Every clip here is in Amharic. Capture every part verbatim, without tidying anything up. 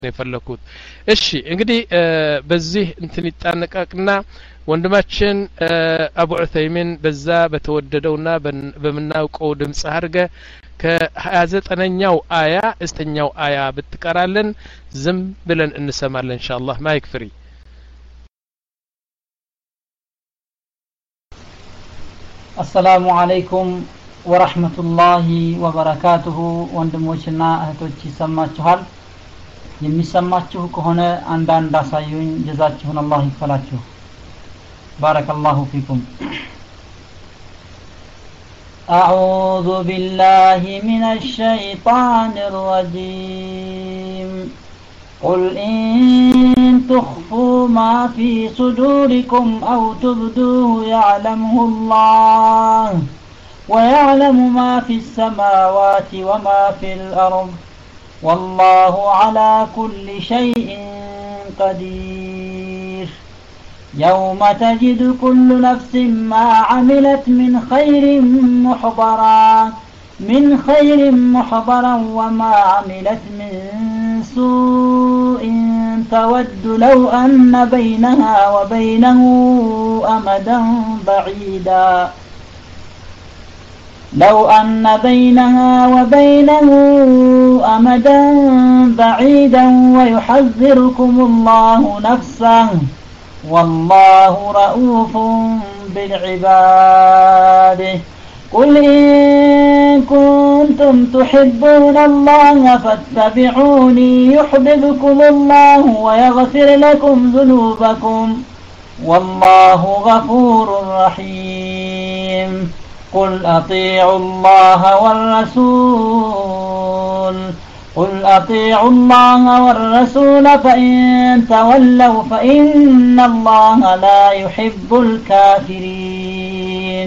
የፈለኩት እሺ እንግዲህ በዚህ እንትን ይጣነቃቅና ወንድማችን አቡ ዑሰይሚን በዛ በተወደደውና በመናውቀው ድምጽ አርገ ከ29ኛው አያ እስተኛው አያ ብትቀራለን ዝም ብለን እንሰማለን ኢንሻአላህ ማይክ ፍሪ السلام عليكم ورحمة الله وبركاته ወንድሞችና እህቶች ይሰማችኋል የሚሰማችሁ ከሆነ አንዳንድ አሳዩኝ ጀዛችሁን አላህ ይክፈላችሁ ባረከላሁ ፊኩም أعوذ بالله من الشيطان الرجيم قل إن تخفوا ما في صدوركم أو تبدوه يعلمه الله ويعلم ما في السماوات وما في الأرض والله على كل شيء قدير يوم تجد كل نفس ما عملت من خير محضرا من خير محضرا وما عملت من سوء تود لو أن بينها وبينه أمدا بعيدا لو أن بينها وبينه أمدا بعيدا ويحذركم الله نفسه والله رؤوف بالعباد قل إن كنتم تحبون الله فاتبعوني يحببكم الله ويغفر لكم ذنوبكم والله غفور رحيم قل أطيعوا الله والرسول قل أطيعوا الله والرسول فإن تولوا فإن الله لا يحب الكافرين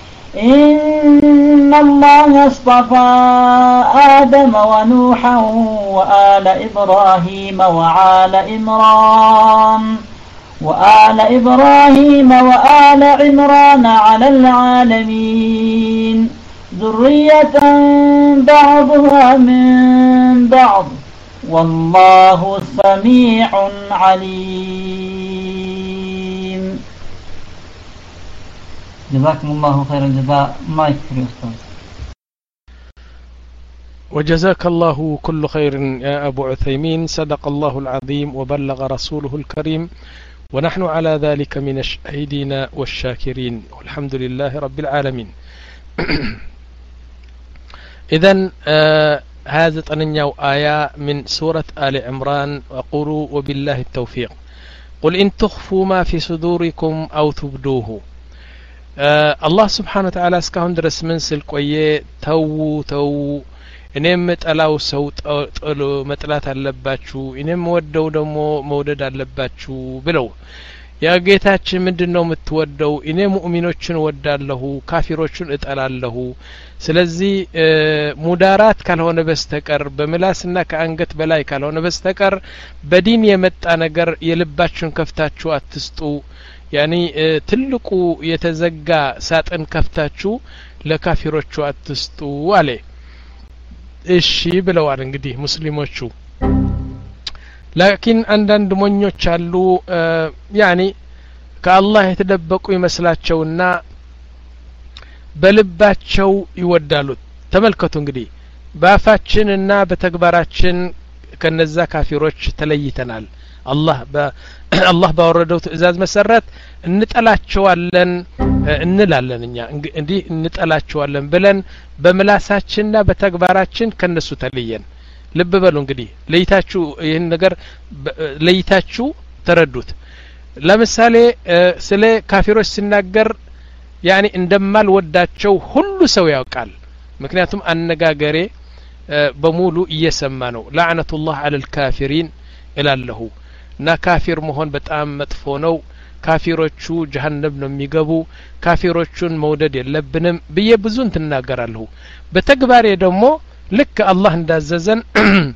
إن الله اصطفى آدم ونوحا وآل إبراهيم وعال إمران وآل إبراهيم وآل عمران على العالمين ذرية بعضها من بعض والله سميع عليم جزاكم الله خير الجزاء ما يكفي أستاذ وجزاك الله كل خير يا أبو عثيمين صدق الله العظيم وبلغ رسوله الكريم ونحن على ذلك من الشاهدين والشاكرين والحمد لله رب العالمين إذن آه هذا تنيو آية من سورة آل عمران وقولوا وبالله التوفيق قل إن تخفوا ما في صدوركم أو تبدوه آه الله سبحانه وتعالى اسكهون درس من سلك ويه تو تو እኔም መጠላው ሰው ጥሎ መጥላት አለባችሁ እኔም ወደው ደሞ መውደድ አለባችሁ ብለው ያ ጌታችን ምንድነው የምትወደው እኔ ሙእሚኖችን ወዳለሁ ካፊሮችን እጠላለሁ ስለዚህ ሙዳራት ካልሆነ በስተቀር በመላስና ከአንገት በላይ ካልሆነ በስተቀር በዲን የመጣ ነገር የልባችሁን ከፍታችሁ አትስጡ ያኒ ትልቁ የተዘጋ ሳጥን ከፍታችሁ ለካፊሮቹ አትስጡ አለ እሺ ብለዋል እንግዲህ ሙስሊሞቹ ላኪን አንዳንድ ሞኞች አሉ ያኒ ከአላህ የተደበቁ ይመስላቸውና በልባቸው ይወዳሉ ተመልከቱ እንግዲህ በአፋችንና በተግባራችን ከነዛ ካፊሮች ተለይተናል አላህ በአላህ ባወረደው ትእዛዝ መሰረት እንጠላቸዋለን እንላለን እኛ እንዲህ እንጠላቸዋለን ብለን በመላሳችንና በተግባራችን ከነሱ ተለየን ልብ በሉ እንግዲህ ለይታችሁ ይሄን ነገር ለይታችሁ ተረዱት ለምሳሌ ስለ ካፊሮች ሲናገር ያኒ እንደማልወዳቸው ሁሉ ሰው ያውቃል ምክንያቱም አነጋገሬ በሙሉ እየሰማ ነው ለعنቱላህ ዐለል ካፊሪን እላለሁ እና ካፊር መሆን በጣም መጥፎ ነው ካፊሮቹ ጀሃነም ነው የሚገቡ ካፊሮቹን መውደድ የለብንም በየ ብዙን ተናገራለሁ በተግባሬ ደግሞ ልክ አላህ እንዳዘዘን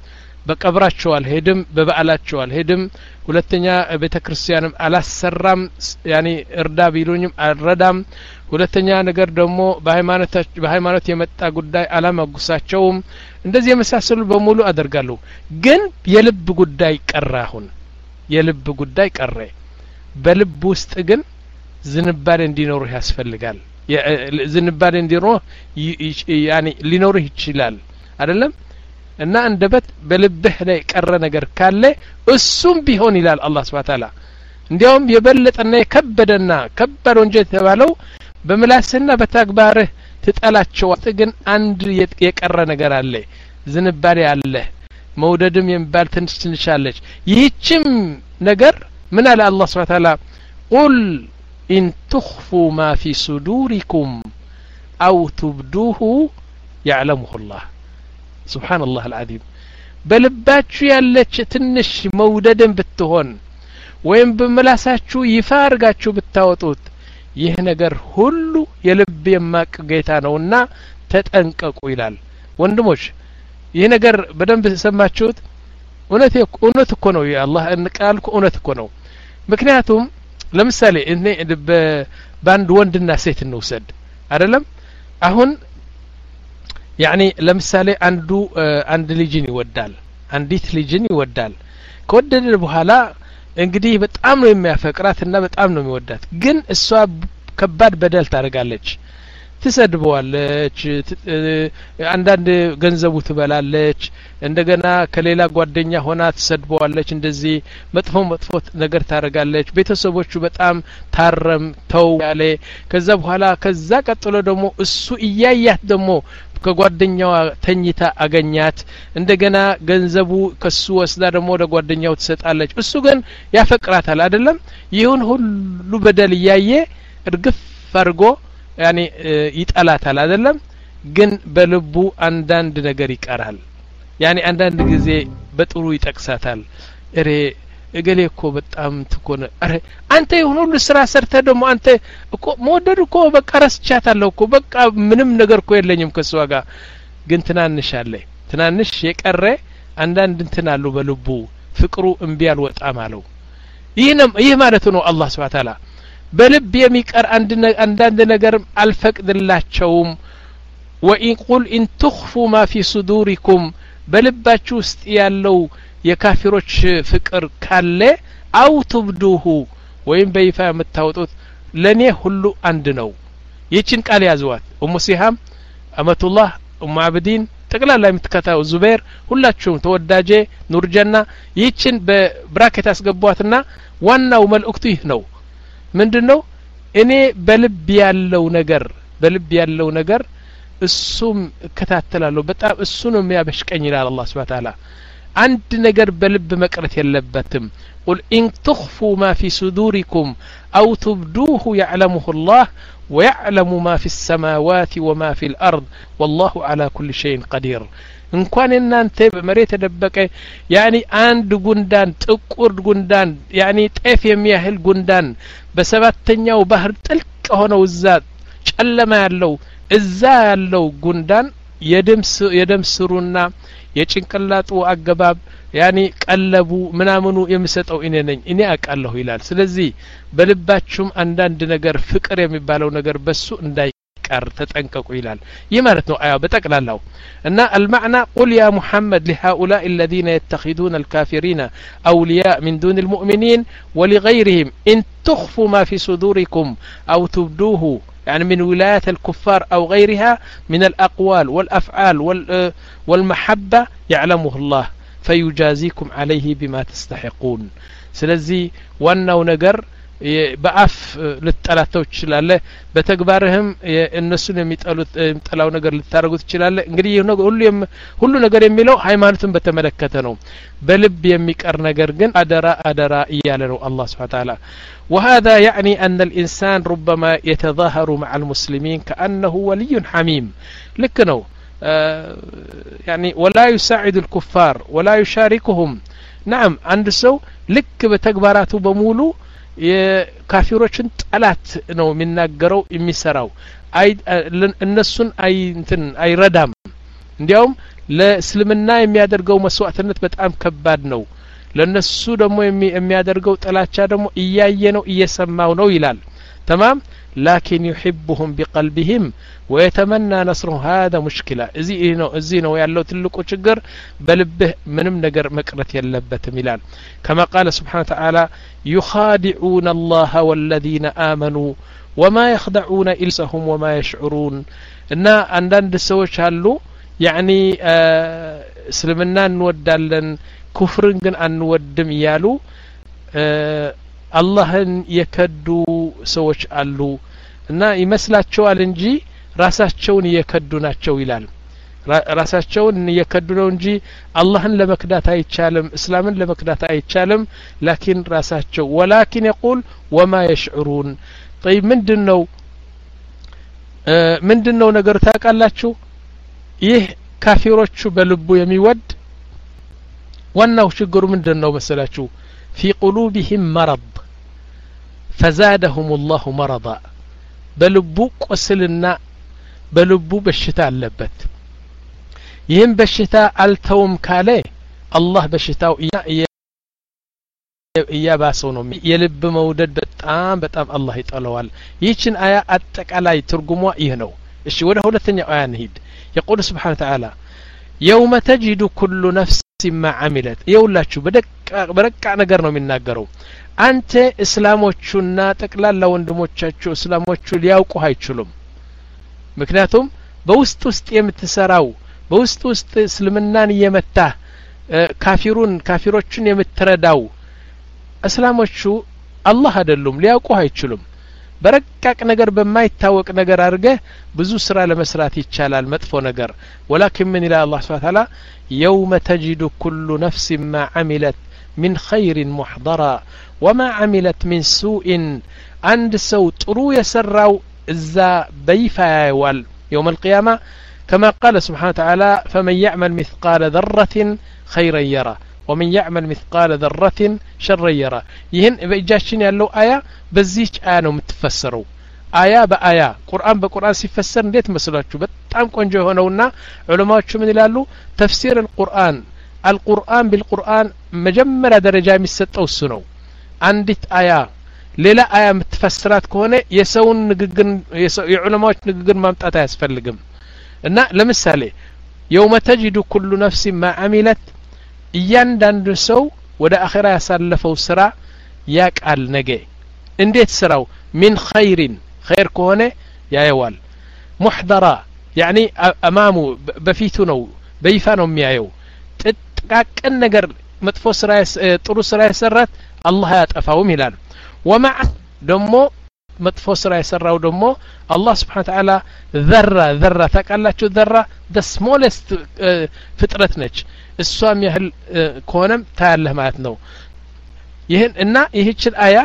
በቀብራቸው አልሄድም በበዓላቸው አልሄድም ሁለተኛ ቤተክርስቲያንም አላሰራም ያኒ እርዳ ቢሉኝም አልረዳም ሁለተኛ ነገር ደግሞ በሃይማኖት በሃይማኖት የመጣ ጉዳይ አላማጉሳቸውም እንደዚህ የመሳሰሉ በሙሉ አደርጋለሁ ግን የልብ ጉዳይ ቀረ አሁን የልብ ጉዳይ ቀረ በልብ ውስጥ ግን ዝንባሌ እንዲኖር ያስፈልጋል ዝንባሌ እንዲኖር ያኒ ሊኖር ይችላል አይደለም እና እንደበት በልብህ ላይ ቀረ ነገር ካለ እሱም ቢሆን ይላል አላህ Subhanahu Ta'ala እንዲያውም የበለጠና የከበደና ከባድ ወንጀል ተባለው በምላስና በተግባርህ ትጠላቸው ግን አንድ የቀረ ነገር አለ ዝንባሌ አለ መውደድም የሚባል ትንሽ ትንሽ አለች ይህችም ነገር ምን አለ አላህ Subhanahu Ta'ala ቁል ኢን ትኽፉ ማ ፊ ሱዱሪኩም አው ትብዱሁ يعلمه الله سبحان الله العظيم በልባችሁ ያለች ትንሽ መውደድን ብትሆን ወይም በመላሳችሁ ይፋርጋችሁ ብታወጡት ይህ ነገር ሁሉ የልብ የማቅ ጌታ ነውና ተጠንቀቁ ይላል ወንድሞች ይህ ነገር በደንብ ሰማችሁት እውነት እውነት እኮ ነው የአላህ እንቃልኩ እውነት እኮ ነው ምክንያቱም ለምሳሌ እኔ በአንድ ወንድና ሴት እንውሰድ አይደለም አሁን يعني ለምሳሌ አንዱ አንድ ልጅን ይወዳል አንዲት ልጅን ይወዳል ከወደደ በኋላ እንግዲህ በጣም ነው የሚያፈቅራትና በጣም ነው የሚወዳት ግን እሷ ከባድ በደል ታደርጋለች ትሰድበዋለች አንዳንድ ገንዘቡ ትበላለች እንደገና ከሌላ ጓደኛ ሆና ትሰድበዋለች እንደዚህ መጥፎ መጥፎ ነገር ታደርጋለች ቤተሰቦቹ በጣም ታረም ተው ያለ ከዛ በኋላ ከዛ ቀጥሎ ደግሞ እሱ እያያት ደግሞ ከጓደኛዋ ተኝታ አገኛት እንደገና ገንዘቡ ከሱ ወስዳ ደግሞ ወደ ጓደኛው ትሰጣለች እሱ ግን ያፈቅራታል አይደለም ይሁን ሁሉ በደል ያየ እርግፍ አድርጎ ያኒ ይጣላታል አይደለም ግን በልቡ አንዳንድ ነገር ይቀራል ያኒ አንዳንድ ጊዜ በጥሩ ይጠቅሳታል እሬ እገሌ እኮ በጣም ትኮነ አረ አንተ ይሁን ሁሉ ስራ ሰርተ ደግሞ አንተ እኮ መወደድ እኮ በቃ ረስቻታለሁ እኮ በቃ ምንም ነገር እኮ የለኝም ከሷ ጋር ግን ትናንሽ አለ ትናንሽ የቀረ አንዳንድ እንትን አሉ በልቡ ፍቅሩ እምቢ አልወጣም አለው ይህንም ይህ ማለት ነው አላህ Subhanahu Ta'ala በልብ የሚቀር አንድ አንዳንድ ነገር አልፈቅድላቸውም ወኢን ቁል ኢን ትኽፉ ማ ፊ ሱዱሪኩም በልባችሁ ውስጥ ያለው የካፊሮች ፍቅር ካለ አው ትብዱሁ ወይም በይፋ የምታወጡት ለኔ ሁሉ አንድ ነው ይችን ቃል ያዙዋት ኡሙ ሲሃም አመቱላህ ኡሙ አብዲን ጠቅላላ የምትከታው ዙበይር ሁላችሁም ተወዳጄ ኑርጀና ይችን በብራኬት አስገቧትና ዋናው መልእክቱ ይህ ነው ምንድነው እኔ በልብ ያለው ነገር በልብ ያለው ነገር እሱም ከታተላለሁ በጣም እሱ ነው የሚያበሽቀኝ ይላል አላህ Subhanahu Ta'ala አንድ ነገር በልብ መቅረት የለበትም قل إن تخفوا ما في صدوركم أو تبدوه يعلمه الله ويعلم ما في السماوات وما في الأرض والله على كل شيء قدير እንኳን እናንተ በመሬት ተደበቀ ያኒ አንድ ጉንዳን ጥቁር ጉንዳን ያኒ ጤፍ የሚያህል ጉንዳን በሰባተኛው ባህር ጥልቅ ሆነው እዛ ጨለማ ያለው እዛ ያለው ጉንዳን የደምስ የደምስሩና የጭንቅላጡ አገባብ ያኒ ቀለቡ ምናምኑ የምሰጠው እኔ ነኝ እኔ አቃለሁ ይላል ስለዚህ በልባችሁም አንዳንድ ነገር ፍቅር የሚባለው ነገር በሱ እንዳይ ቀር ተጠንቀቁ ይላል ይህ ማለት ነው አያ በጠቅላላው እና المعنى قل يا محمد لهؤلاء الذين يتخذون الكافرين أولياء من دون المؤمنين ولغيرهم إن تخفوا ما في صدوركم أو تبدوه يعني من ولاية الكفار أو غيرها من الأقوال والأفعال والمحبة يعلمه الله فيجازيكم عليه بما تستحقون ስለዚህ ዋናው ነገር በአፍ ልትጠላተው ይችላል በተግባርህም እነሱን የሚጠሉት የሚጠላው ነገር ልታረጉት ይችላል እንግዲህ ሁሉ ሁሉ ነገር የሚለው ሃይማኖትን በተመለከተ ነው በልብ የሚቀር ነገር ግን አደራ አደራ እያለ ነው አላህ Subhanahu Ta'ala وهذا يعني أن الإنسان ربما يتظاهر مع المسلمين كأنه ولي حميم لكنه يعني ولا يساعد الكفار ولا يشاركهم نعم عند سو لك بتكباراته بمولو የካፊሮችን ጠላት ነው የሚናገረው የሚሰራው አይ እነሱን አይ እንትን አይረዳም እንዲያውም ለእስልምና የሚያደርገው መስዋዕትነት በጣም ከባድ ነው ለነሱ ደግሞ የሚያደርገው ጥላቻ ደግሞ እያየ ነው እየሰማው ነው ይላል تمام لكن يحبهم بقلبهم ويتمنى نصرهم هذا مشكلة ازي ነው ازي ነው ያለው ትልቁ ችግር በልብህ ምንም ነገር መቅረት የለበትም ይላል كما قال سبحانه وتعالى يخادعون الله والذين آمنوا وما يخدعون إلا هم وما يشعرون እና አንዳንድ ሰዎች አሉ يعني እስልምና እንወዳለን ኩፍርን ግን አንወድም ይያሉ አላህን የከዱ ሰዎች አሉ እና ይመስላቸዋል እንጂ ራሳቸውን የከዱ ናቸው ይላል ራሳቸውን የከዱ ነው እንጂ አላህን ለመክዳት አይቻልም እስላምን ለመክዳት አይቻልም لكن ራሳቸው ولكن يقول وما يشعرون طيب ምንድነው ምንድነው ነገር ታውቃላችሁ ይህ ካፊሮቹ በልቡ የሚወድ ዋናው ችግሩ ምንድነው መሰላችሁ في قلوبهم مرض فزادهم الله مرضا በልቡ ቁስልና በልቡ በሽታ አለበት ይህም በሽታ አልተውም ካለ አላህ በሽታው እያባሰው ነው የልብ መውደድ በጣም በጣም አላህ ይጠላዋል ይህችን አያ አጠቃላይ ትርጉሟ ይህ ነው እሺ ወደ ሁለተኛው አያ እንሂድ يقول سبحانه وتعالى يوم تجد كل نفس ما عملت يولاችሁ በደቃ በረቃ ነገር ነው የሚናገረው አንተ እስላሞቹና ጠቅላላ ወንድሞቻቸው እስላሞቹ ሊያውቁ አይችሉም ምክንያቱም በውስጥ ውስጥ የምትሰራው በውስጥ ውስጥ እስልምናን የመታ ካፊሩን ካፊሮችን የምትረዳው እስላሞቹ አላህ አይደሉም ሊያውቁ አይችሉም በረቃቅ ነገር በማይታወቅ ነገር አድርገ ብዙ ስራ ለመስራት ይቻላል መጥፎ ነገር ولكن من الى الله سبحانه وتعالى يوم تجد كل نفس ما عملت من خير محضرا وما عملت من سوء عند سو ጥሩ የሰራው እዛ በይፋ ያዋል يوم القيامه كما قال سبحانه وتعالى فمن يعمل مثقال ذرة خيرا يره ومن يعمل مثقال ذرة شرا يره ይህን በእጃችን ያለው አያ በዚህች አያ ነው የምትፈሰረው አያ በአያ ቁርአን በቁርአን ሲፈሰር እንዴት መስላችሁ በጣም ቆንጆ ሆነውና ዑለማዎቹ ምን ይላሉ ተፍሲር القرآن القرآن بالقرآن መጀመሪያ ደረጃ የሚሰጠው እሱ ነው አንዲት አያ ሌላ አያ የምትፈስራት ከሆነ የሰውን ንግግር የዑለማዎች ንግግር ማምጣት አያስፈልግም እና ለምሳሌ يوم تجد كل نفس ما عملت እያንዳንዱ ሰው ወደ አኺራ ያሳለፈው ስራ ያቃል ነገ እንዴት ስራው من خير خير ከሆነ ያየዋል محضرا يعني امامه በፊቱ ነው በይፋ ነው የሚያየው ጥቃቅን ነገር መጥፎ ስራ ጥሩ ስራ የሰራት አላህ ያጠፋውም ይላል ومع ደሞ መጥፎ ስራ የሰራው ደሞ አላህ Subhanahu Wa Ta'ala ذره ذره ተቃላችሁ ذره the smallest ፍጥረት ነች እሷም ያህል ከሆነም ታያለህ ማለት ነው ይሄን እና ይህችን አያ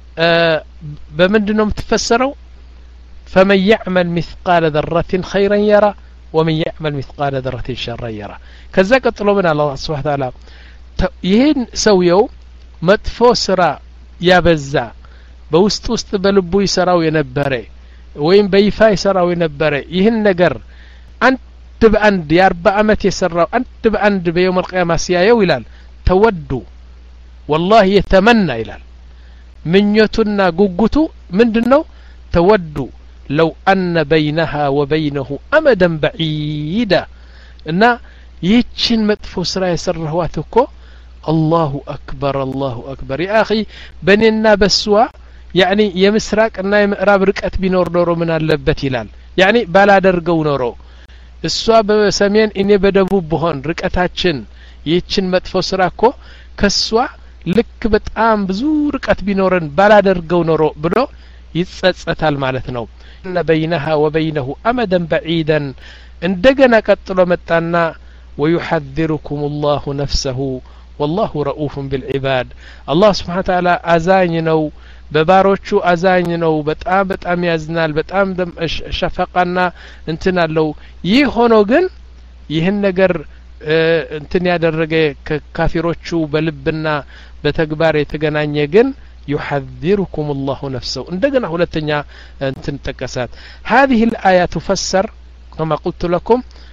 በመንድነው የምትፈሰረው فمن يعمل مثقال ذرة خيرا يرى ومن يعمل مثقال ذرة شرا يرى ከዛ ቀጥሎ ምን አላህ Subhanahu Wa Ta'ala ይሄን ሰውየው መጥፎ ስራ ያበዛ በውስጥ ውስጥ በልቡ ይሰራው የነበረ ወይም በይፋ ይሰራው የነበረ ይህን ነገር አንድ በአንድ የአርባ አመት የሰራው አንድ በአንድ በየውም القيامة ሲያየው ይላል ተወዱ والله يتمنى ይላል ምኞቱና ጉጉቱ ምንድነው ተወዱ لو أن بينها وبينه أمدا بعيدا እና ይህችን መጥፎ ስራ የሰራዋት እኮ الله أكبر الله أكبر يا أخي بنينا بسوا يعني የምስራቅና የምዕራብ ርቀት ቢኖር ኖሮ ምን አለበት ይላል يعني ባላደርገው ኖሮ እሷ በሰሜን እኔ በደቡብ በሆን ርቀታችን ይህችን መጥፎ ስራ እኮ ከሷ ልክ በጣም ብዙ ርቀት ቢኖርን ባላደርገው ኖሮ ብሎ ይጸጸታል ማለት ነው እና بينها وبينه أمدا بعيدا እንደገና ቀጥሎ መጣና ويحذركم الله نفسه والله رؤوف بالعباد الله سبحانه وتعالى አዛኝ ነው በባሮቹ አዛኝ ነው በጣም በጣም ያዝናል በጣም ሸፈቃና እንትን አለው ይህ ሆኖ ግን ይህን ነገር እንትን ያደረገ ከካፊሮቹ በልብና በተግባር የተገናኘ ግን يحذركم الله نفسه እንደገና ሁለተኛ እንትን ተቀሳት هذه الآية تفسر كما قلت لكم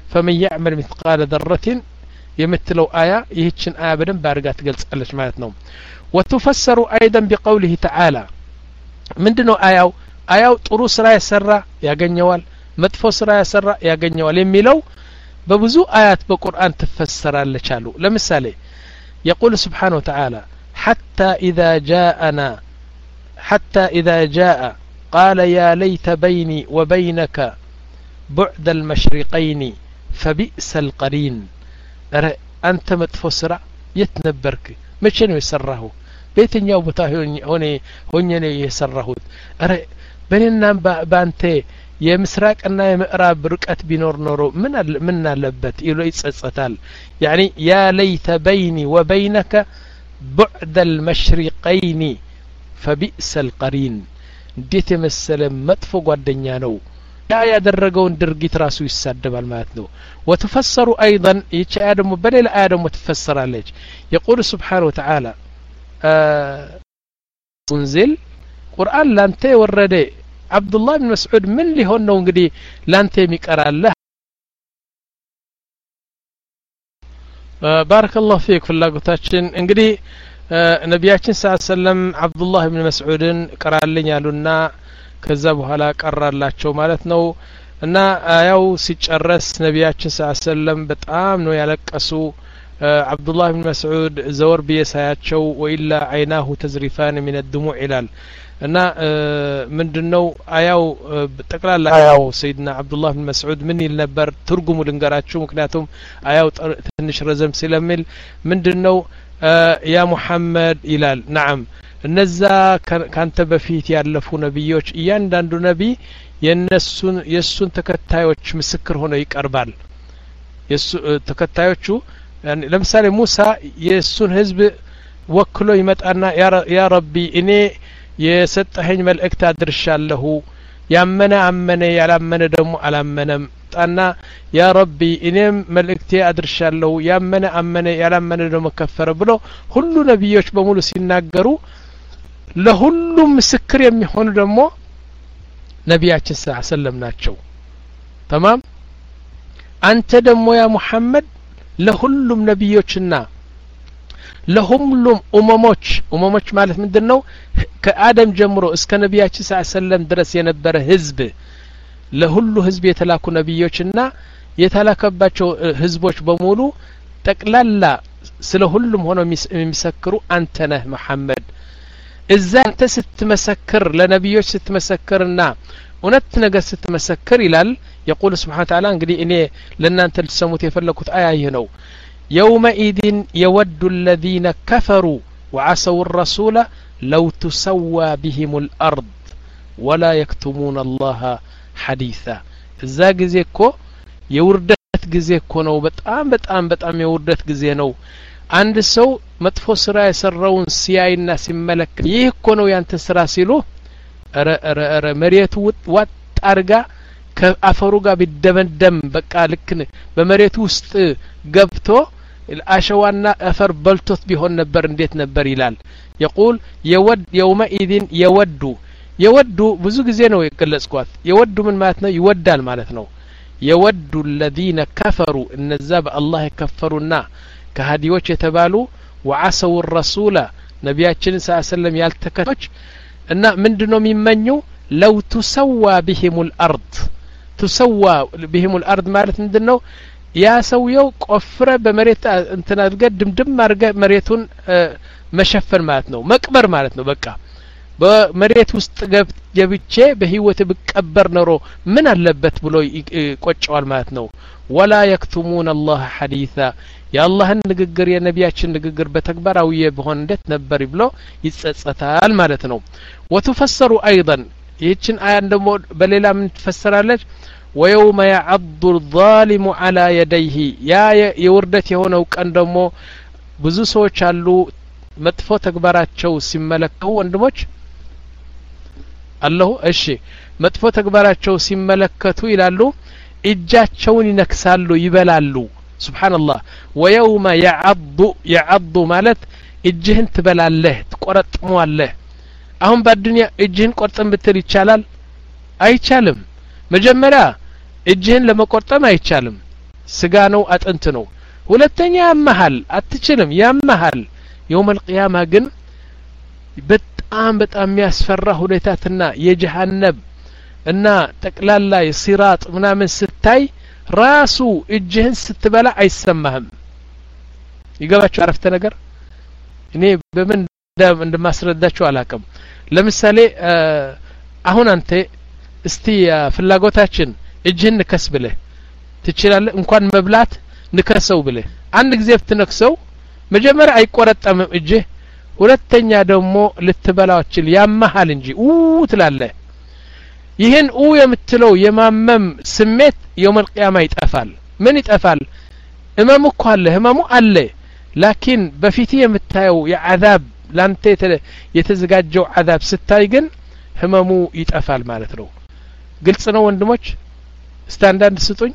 فمن يعمل مثقال ذرة يمثلوا آية يهتشن آية بدن بارقات قلت ألش مالتنا وتفسر أيضا بقوله تعالى من دنو آية آية طرو سرا يسرى يغنيوال مدفو سرا يسرى يغنيوال يميلو ببزو آيات بقرآن تفسر لشالو لمثالي يقول سبحانه وتعالى حتى إذا جاءنا حتى إذا جاء قال يا ليت بيني وبينك بعد المشرقين فبئس القرين أنت متفسر يتنبرك مشان يسره بيتنياو بتا هوني هوني يسره أرى بيننا بانتي يمسراك أن يمقرب ركعت بنور نورو من من لبت يلو يتصصتال يعني يا ليت بيني وبينك بعد المشرقين فبئس القرين ديت مسلم مطفو ጓደኛ ነው ያ ያደረገውን ድርጊት ራሱ ይሳደባል ማለት ነው وتفسر ايضا ይቺ አያ ደግሞ በሌላ አያ ደግሞ ትፈሰራለች يقول سبحانه وتعالى انزل ቁርአን ላንተ ወረደ عبد الله بن مسعود من ሊሆን ነው እንግዲህ ላንተ የሚቀራለህ بارك الله فيك ፍላጎታችን እንግዲህ ነብያችን ሰለላሁ ዐለይሂ ወሰለም አብዱላህ ኢብኑ መስዑድን ቀራልኝ ያሉና ከዛ በኋላ ቀራላቸው ማለት ነው እና አያው ሲጨረስ ነብያችን ሰለላሁ ዐለይሂ ወሰለም በጣም ነው ያለቀሱ አብዱላህ ኢብኑ መስዑድ ዘወር በየሳያቸው ወኢላ አይናሁ ተዝሪፋን من الدموع ይላል እና ምንድነው አያው ተቀላላ አያው ሰይድና አብዱላህ ኢብኑ መስዑድ ምን ይል ነበር ትርጉሙ ልንገራችሁ ምክንያቱም አያው ትንሽ ረዘም ስለሚል ምንድነው يا محمد ይላል نعم እነዛ ካንተ በፊት ያለፉ ነብዮች እያንዳንዱ ነብይ የነሱን የሱን ተከታዮች ምስክር ሆነው ይቀርባል የሱ ተከታዮቹ ለምሳሌ ሙሳ የሱን ህዝብ ወክሎ ይመጣና ያ ረቢ እኔ የሰጠኸኝ መልእክት አድርሻለሁ ያመነ አመነ ያላመነ ደግሞ አላመነም ጣና ያ ረቢ እኔም መልእክቴ አድርሻለሁ ያመነ አመነ ያላመነ ደግሞ ከፈረ ብሎ ሁሉ ነብዮች በሙሉ ሲናገሩ ለሁሉም ምስክር የሚሆኑ ደግሞ ነብያችን ሰለላሁ ዐለይሂ ወሰለም ናቸው تمام አንተ ደግሞ ያ ሙሐመድ ለሁሉም ነብዮችና ለሁሉም ኡመሞች ኡመሞች ማለት ምንድነው ከአደም ጀምሮ እስከ ነብያችን ሰለላሁ ዐለይሂ ወሰለም ድረስ የነበረ ህዝብ ለሁሉ ህዝብ የተላኩ ነብዮችና የተላከባቸው ህዝቦች በሙሉ ጠቅላላ ስለሁሉም ሆኖ የሚመሰክሩ አንተ ነህ መሐመድ እዛ አንተ ስትመሰክር ለነብዮች ስትመሰክርና እውነት ነገር ስትመሰክር ይላል يقول سبحانه وتعالى እንግዲህ እኔ ለእናንተ ልትሰሙት የፈለኩት አያ ይሄ ነው يومئذ يود الذين كفروا وعصوا الرسول لو تسوى بهم الأرض ولا يكتمون الله حديثا እዛ ጊዜ እኮ የውርደት ጊዜ እኮ ነው በጣም በጣም በጣም የውርደት ጊዜ ነው አንድ ሰው መጥፎ ስራ የሰራውን ሲያይና ሲመለከት ይህ እኮ ነው ያንተ ስራ ሲሉ ረ ረ ረ መሬቱ ወጥ አርጋ ከአፈሩ ጋር ቢደመደም በቃ ልክ በመሬቱ ውስጥ ገብቶ አሸዋና አፈር በልቶት ቢሆን ነበር እንዴት ነበር ይላል يقول يود يومئذ يود يود ብዙ ጊዜ ነው የገለጽኳት يود ምን ማለት ነው ይወዳል ማለት ነው يود الذين كفروا እነዛ በአላህ የከፈሩና ከሃዲዎች የተባሉ وعصوا الرسول ነብያችን ሰለላሁ ዐለይሂ ወሰለም ያልተከተሉት እና ምንድነው የሚመኙ لو تسوى بهم الارض تسوى بهم الارض ማለት ምንድነው ያ ሰውየው ቆፍረ በመሬት እንትና አድርገህ ድምድም አድርገህ መሬቱን መሸፈን ማለት ነው መቅበር ማለት ነው በቃ በመሬት ውስጥ ገብቼ በህይወት ብቀበር ነው ምን አለበት ብሎ ይቆጨዋል ማለት ነው ولا يكتمون الله حديثا يا الله ንግግር የነቢያችን ንግግር በተግባራዊ በሆነ እንዴት ነበር ብሎ ይጸጸታል ማለት ነው وتفسر ايضا ይህችን አያ ደግሞ በሌላ ምን ትፈሰራለች ويوم يعض الظالم على يديه يا የውርደት የሆነው ቀን ደግሞ ብዙ ሰዎች አሉ መጥፎ ተግባራቸው ሲመለከቱ ወንድሞች አላሁ እሺ መጥፎ ተግባራቸው ሲመለከቱ ይላሉ እጃቸውን ይነክሳሉ ይበላሉ ሱብሃንአላህ ويوم يعض يعض ማለት እጅህን ትበላለህ ትቆረጥመዋለህ አሁን በዱንያ እጅህን ቆርጠም ብትል ይቻላል አይቻልም መጀመሪያ እጅህን ለመቆርጠም አይቻልም ስጋ ነው አጥንት ነው ሁለተኛ ያመሃል አትችልም ያመሃል يوم القيامة ግን በጣም በጣም የሚያስፈራ ሁኔታትና የጀሃነም እና ጠቅላላ የሲራጥ ምናምን ስታይ ራሱ እጅህን ስትበላ አይሰማህም ይገባችሁ አረፍተ ነገር እኔ በምን እንደማስረዳችሁ አላቀም ለምሳሌ አሁን አንተ እስቲ ፍላጎታችን እጅህን ንከስብለህ ትችላለህ እንኳን መብላት ንከሰው ብለህ አንድ ጊዜ ብትነክሰው መጀመሪያ አይቆረጠምም እጅህ ሁለተኛ ደግሞ ልትበላውችል ያመሃል እንጂ ኡ ትላለህ ይሄን ኡ የምትለው የማመም ስሜት يوم القيامة ይጠፋል ምን ይጠፋል ህመሙ እኮ አለ ህመሙ አለ ላኪን በፊት የምታየው የዓዛብ ላንተ የተዘጋጀው ዓዛብ ስታይ ግን ህመሙ ይጠፋል ማለት ነው ግልጽ ነው ወንድሞች ስታንዳርድ ስጡኝ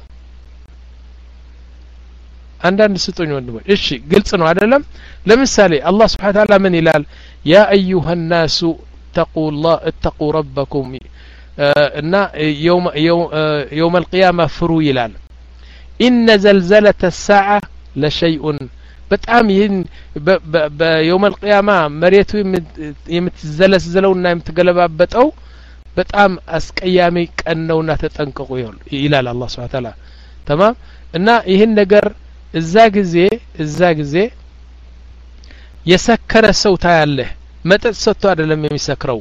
አንዳንድ ስጡኝ ወንድሞች እሺ ግልጽ ነው አይደለም ለምሳሌ አላህ Subhanahu Wa Ta'ala ምን ይላል ያ አዩሃ الناس اتقوا الله اتقوا ربكم እና يوم يوم القيامة ፍሩ ይላል إن زلزلة الساعة لشيء በጣም ይሄን በيوم القيامة መሬቱ የምትዘለዘለውና የምትገለባበጠው በጣም አስቀያሚ ቀን ነውና ተጠንቀቁ ይላል አላህ Subhanahu Wa Ta'ala تمام እና ይሄን ነገር እዛ ጊዜ እዛ ጊዜ የሰከረ ሰው ታያለህ መጠጥ ሰጥቶ አይደለም የሚሰክረው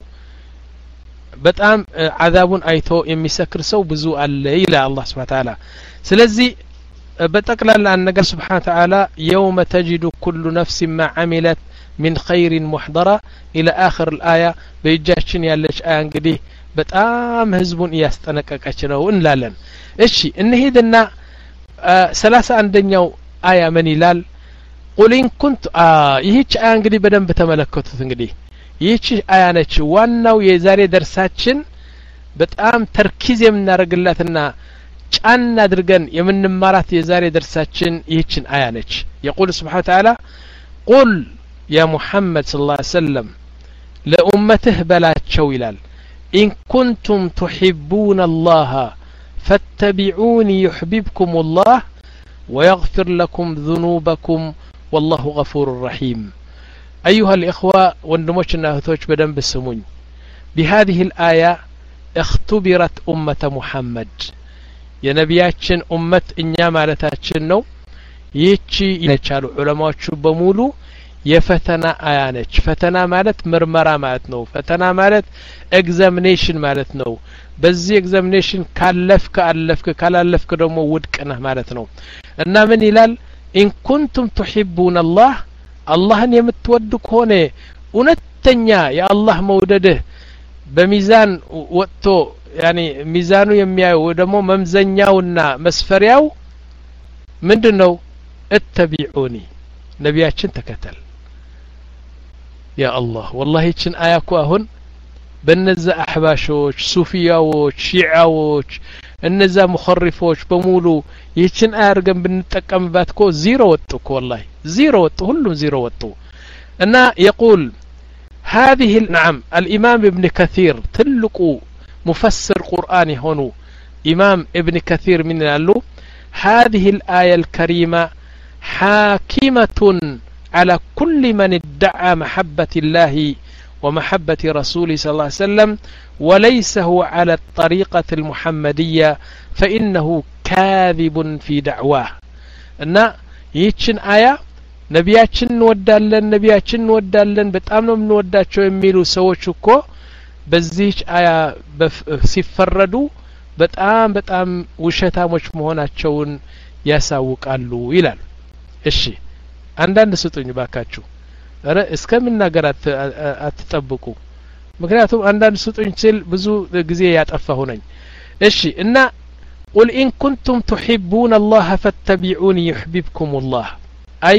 በጣም አዛቡን አይቶ የሚሰክር ሰው ብዙ አለ ይላል አላህ Subhanahu Wa Ta'ala ስለዚህ በጠቅላላ ነገር Subhanahu Wa Ta'ala يوم تجد كل نفس ما عملت من خير محضرة الى اخر الايه በእጃችን ያለች አያ እንግዲህ በጣም ህዝቡን ያስጠነቀቀች ነው እንላለን እሺ እንሂድና ሰላሳ አንደኛው አያ ምን ይላል قل إن كنت ይህች አያ እንግዲህ በደንብ ተመለከቱት እንግዲህ ይህች አያ ነች ዋናው የዛሬ ደርሳችን በጣም ተርኪዝ የምናደርግላትና ጫን አድርገን የምንማራት የዛሬ ደርሳችን ይህችን አያ ነች يقول سبحانه وتعالى قل يا محمد صلى الله عليه وسلم لأمته بلاቸው ይላል إن كنتم تحبون الله فاتبعوني يحببكم الله ويغفر لكم ذنوبكم والله غفور رحيم أيها الإخوة وندموشنا هتوش بدن بسمون بهذه الآية اختبرت أمة محمد يا نبياتشن أمة إنيا مالتاتشن نو يتشي ينشالو علماء بمولو የፈተና አያነች ፈተና ማለት ምርመራ ማለት ነው ፈተና ማለት ኤግዛሚኔሽን ማለት ነው በዚህ ኤግዛሚኔሽን ካለፍከ አለፍከ ካላለፍከ ደግሞ ውድቅ ነህ ማለት ነው እና ምን ይላል ኢን ኩንቱም تحبون الله አላህን የምትወዱ ከሆነ እውነተኛ የአላህ መውደድህ በሚዛን ወጥቶ ያኒ ሚዛኑ የሚያየው ደግሞ መምዘኛውና መስፈሪያው ምንድነው እተቢዑኒ ነቢያችን ተከተል يا الله والله ይችን አያኩ አሁን በነዛ አህባሾች ሱፊያዎች ሺዓዎች እነዛ ሙኸሪፎች በሙሉ ይችን አያርገን ብንጠቀምባት ኮ ዜሮ ወጡ ኮ والله ዜሮ ወጡ ሁሉም ዜሮ ወጡ እና يقول هذه نعم الامام ابن كثير تلقوا مفسر قرآن هونو امام ابن كثير من قالوا هذه الآية الكريمة حاكمة على كل من ادعى محبة الله ومحبة رسوله صلى الله عليه وسلم وليس هو على الطريقة المحمدية فإنه كاذب في دعواه أن يتشن آية نبياتشن نودالن نبياتشن نودالن بتأمنوا من وداتشو يميلوا سووشكو بزيش آية سيفردوا بتأم بتأم وشتاموش مهوناتشون يساوك قالوا إلال الشي አንዳንድ ስጡኝ ባካችሁ አረ እስከምን ነገር አትጠብቁ ምክንያቱም አንዳንድ ስጡኝ ሲል ብዙ ጊዜ ያጠፋሁ ነኝ እሺ እና قل إن كنتم تحبون الله فاتبعوني يحببكم الله أي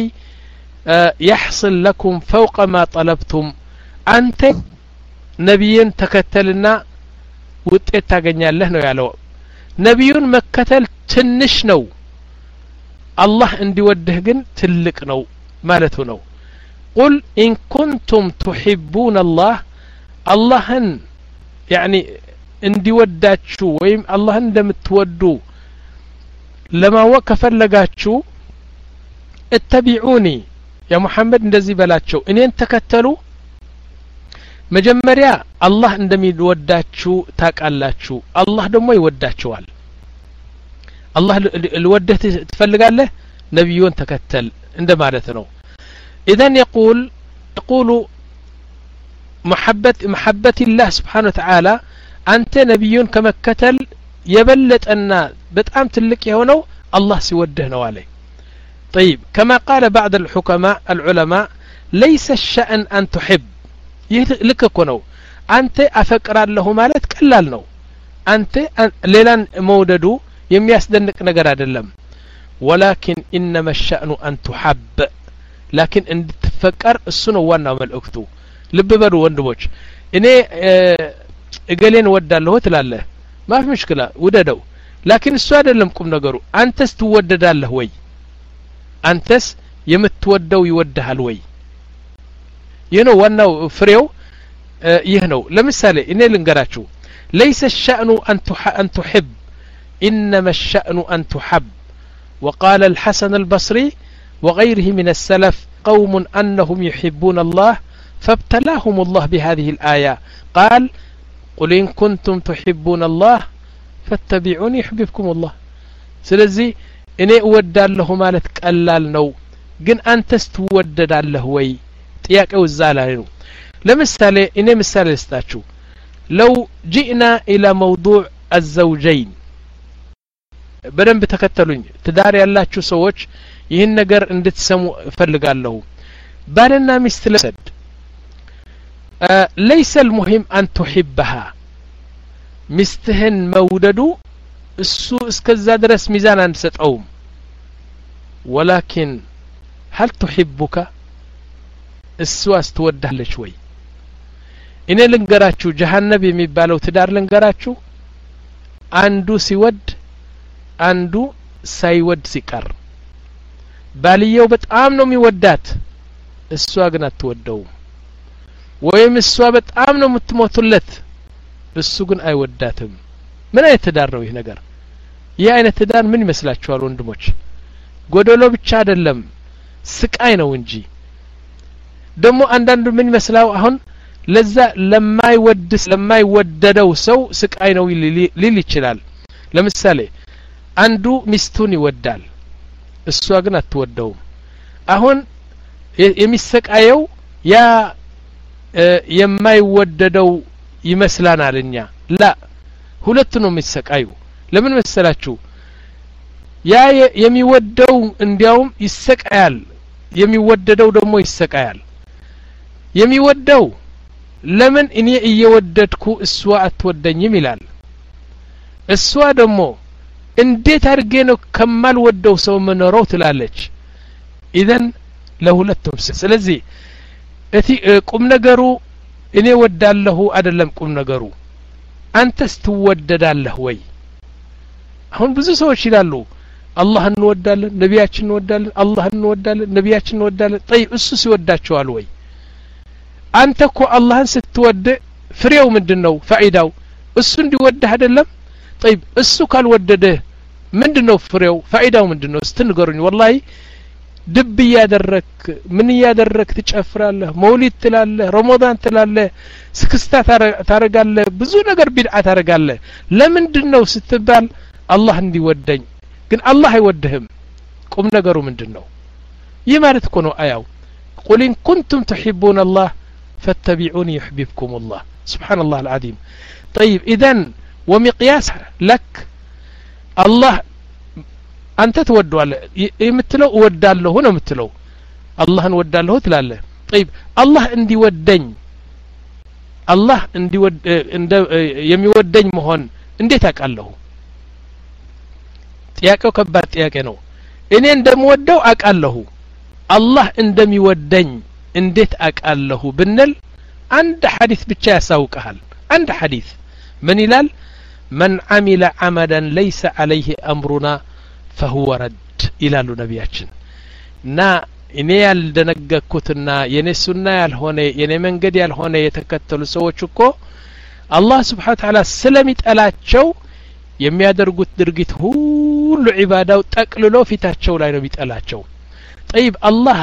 يحصل لكم فوق ما طلبتم أنت نبيين تكتلنا ውጤት ታገኛለህ ነው ያለው ነብዩን መከተል ትንሽ ነው الله እንዲወድህ ግን ትልቅ ነው ማለቱ ነው قل إن كنتم تحبون الله اللهن يعني እንዲወዳችሁ ወይም አላህን እንደምትወዱ ለማወቅ ከፈለጋችሁ اتبعوني يا محمد እንደዚህ በላቸው እኔን ተከተሉ መጀመሪያ አላህ እንደሚወዳችሁ ታቃላችሁ አላህ ደግሞ ይወዳችኋል አላህ ልወደህ ትፈልጋለህ ነብዩን ተከተል እንደማለት ነው اذا يقول يقول محبه محبه الله سبحانه وتعالى አንተ ነብዩን ከመከተል የበለጠና በጣም ትልቅ የሆነው አላህ ሲወደህ ነው አለ طيب كما قال بعض الحكماء العلماء ليس الشأن أن تحب لك كنو أنت أفكر له مالت كلال نو أنت ليلان موددو يمياسدنك نقر أدلم ولكن إنما الشأن أن تحب لكن أن تفكر السنة وانا ملأكتو لببرو واندبوش إني قالين ودا له تلاله ما في مشكلة وددو لكن السؤال لمكم نقرو أنت استودد له وي أنتس يمتودو يودها الوي ينو وانو فريو اه يهنو لمثالي إني لنقراتشو ليس الشأن أن, أن تحب إنما الشأن أن تحب وقال الحسن البصري وغيره من السلف قوم أنهم يحبون الله فابتلاهم الله بهذه الآية قال قل إن كنتم تحبون الله فاتبعوني يحببكم الله سلزي እኔ እወዳለሁ ማለት ቀላል ነው ግን አንተስ ትወደዳለህ ወይ ጥያቄው እዛ ላይ ነው ለምሳሌ እኔ ምሳሌ ልስጣችሁ لو جئنا الى موضوع الزوجين በደንብ ተከተሉኝ ትዳር ያላችሁ ሰዎች ይህን ነገር እንድትሰሙ እፈልጋለሁ ባልና ሚስት ለሰድ ليس المهم ان تحبها مستهن موددو እሱ እስከዛ ድረስ ሚዛን አንሰጠውም ولكن هل تحبك እሱ አስተወዳለች ወይ እኔ ልንገራችሁ ጀሃነም የሚባለው ትዳር ልንገራችሁ አንዱ ሲወድ አንዱ ሳይወድ ሲቀር ባልየው በጣም ነው የሚወዳት እሷ ግን አትወደውም ወይም እሷ በጣም ነው የምትሞቱለት እሱ ግን አይወዳትም ምን አይነት ትዳር ነው ይሄ ነገር ይሄ አይነት ትዳር ምን ይመስላችኋል ወንድሞች ጎደሎ ብቻ አይደለም ስቃይ ነው እንጂ ደግሞ አንዳንዱ ምን ይመስላው አሁን ለዛ ለማይወድስ ለማይወደደው ሰው ስቃይ ነው ሊል ይችላል ለምሳሌ አንዱ ሚስቱን ይወዳል እሷ ግን አትወደውም አሁን የሚሰቃየው ያ የማይወደደው ይመስላናልኛ ላ ሁለት ነው የሚሰቃዩ ለምን መሰላችሁ ያ የሚወደው እንዲያውም ይሰቃያል የሚወደደው ደግሞ ይሰቃያል የሚወደው ለምን እኔ እየወደድኩ እሷ አትወደኝም ይላል እሷ ደግሞ እንዴት አድርጌ ነው ከማልወደው ሰው መኖረው ትላለች ኢዘን ለሁለቱም ስለዚህ እቲ ቁም ነገሩ እኔ ወዳለሁ አይደለም ቁም ነገሩ አንተስ ትወደዳለህ ወይ አሁን ብዙ ሰዎች ይላሉ አላህ እንወዳለን ነቢያችን እንወዳለን አላህ እንወዳለን ነቢያችን እንወዳለን طيب እሱ ሲወዳቸዋል ወይ አንተ እኮ አላህን ስትወድ ፍሬው ምንድነው ፋይዳው እሱ እንዲወድህ አይደለም طيب እሱ ካልወደደ ምንድነው ፍሬው ፋይዳው ምንድነው ስትንገሩኝ والله ድብ ያደረክ ምን ያደረክ ትጨፍራለህ መውሊድ ትላለህ ረመዳን ትላለህ ስክስታ ታረጋለህ ብዙ ነገር ቢድዓ ታረጋለህ ለምንድነው ስትባል አላህ እንዲወደኝ ግን አላህ አይወድህም ቁም ነገሩ ምንድነው ይህ ማለት እኮ ነው አያው قل إن كنتم تحبون الله فاتبعوني يحببكم الله سبحان الله العظيم طيب إذن ومقياس لك الله أنت تودواله يمتلو وداله هنا متلو الله نوداله تلاله طيب الله عندي ودني الله عندي ود عند يمي ودني مهون عندي تاقاله ጥያቄው ከባድ ጥያቄ ነው እኔ እንደምወደው አቃለሁ አላህ እንደሚወደኝ እንዴት አቃለሁ ብንል አንድ ሐዲስ ብቻ ያሳውቃል አንድ ሐዲስ ምን ይላል من عمل عملا ليس عليه أمرنا فهو رد ይላሉ ነብያችን እና እኔ ያልደነገኩትና የኔ ሱና ያልሆነ የኔ መንገድ ያልሆነ የተከተሉ ሰዎች እኮ አላህ Subhanahu Wa Ta'ala ስለሚጠላቸው የሚያደርጉት ድርጊት ሁሉ ሁሉ ዒባዳው ጠቅልሎ ፊታቸው ላይ ነው የሚጠላቸው طيب አላህ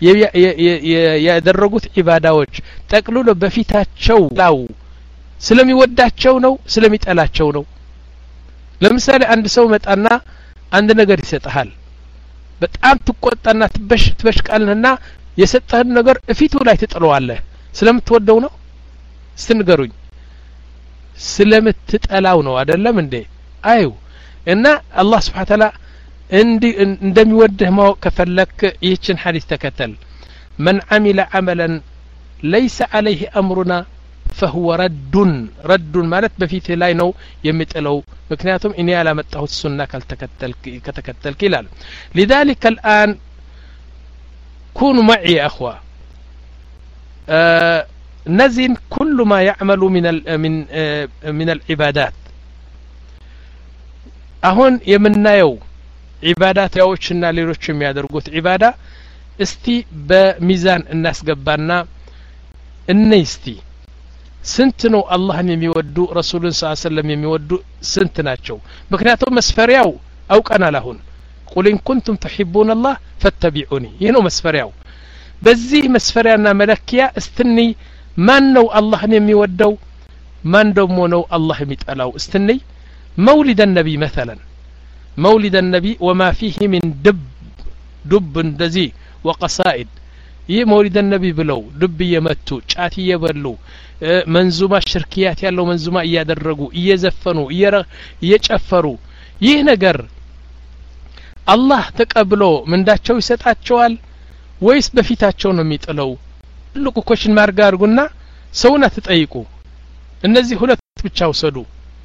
ያደረጉት ዒባዳዎች ጠቅልሎ በፊታቸው ላው ስለሚወዳቸው ነው ስለሚጠላቸው ነው ለምሳሌ አንድ ሰው መጣና አንድ ነገር ይሰጣል በጣም ትቆጣና ትበሽ ትበሽቃልና የሰጠህን ነገር እፊቱ ላይ ትጥለዋለህ ስለምትወደው ነው ስትንገሩኝ ስለምትጠላው ነው አይደለም እንዴ አይው እና አላህ Subhanahu Ta'ala እንዲ እንደሚወድህ ማወቅ ከፈለክ ይህችን ሐዲስ ተከተል من عمل عملا ليس عليه امرنا فهو رد رد ማለት በፊት ላይ ነው የሚጥለው ምክንያቱም እኔ ያላመጣሁት ሱና ካልተከተልክ ከተከተልክ ይላል لذلك الان كونوا معي يا اخوه آه نزن كل ما يعمل من من آه من العبادات አሁን የምናየው ዒባዳት ያዎችና ሌሎች የሚያደርጉት ዒባዳ እስቲ በሚዛን እናስገባና እነስቲ ስንት ነው አላህን የሚወዱ ረሱሉን ሰለላሁ ዐለይሂ ወሰለም የሚወዱ ስንት ናቸው ምክንያቱም መስፈሪያው አውቀናል አሁን ቁል ኢን ኩንቱም ተሒቡን አላህ ፈተቢዑኒ ይህ ነው መስፈሪያው በዚህ መስፈሪያና መለኪያ እስትኒ ማን ነው አላህን የሚወደው ማን ደግሞ ነው አላህ የሚጠላው እስትኒ مولد النبي مثلا مولد النبي وما فيه من دب دب دزي وقصائد يه مولد النبي بلو دب يمتو ጫት يبلو መንዙማ ሽርኪያት ያለው መንዙማ እያደረጉ እየዘፈኑ እየጨፈሩ ይህ ነገር አላህ ተቀብሎ ምንዳቸው ይሰጣቸዋል ወይስ በፊታቸው ነው የሚጥለው ልቁ ኮሽን ማርጋ አርጉና ሰውና ተጠይቁ እነዚህ ሁለት ብቻ ወሰዱ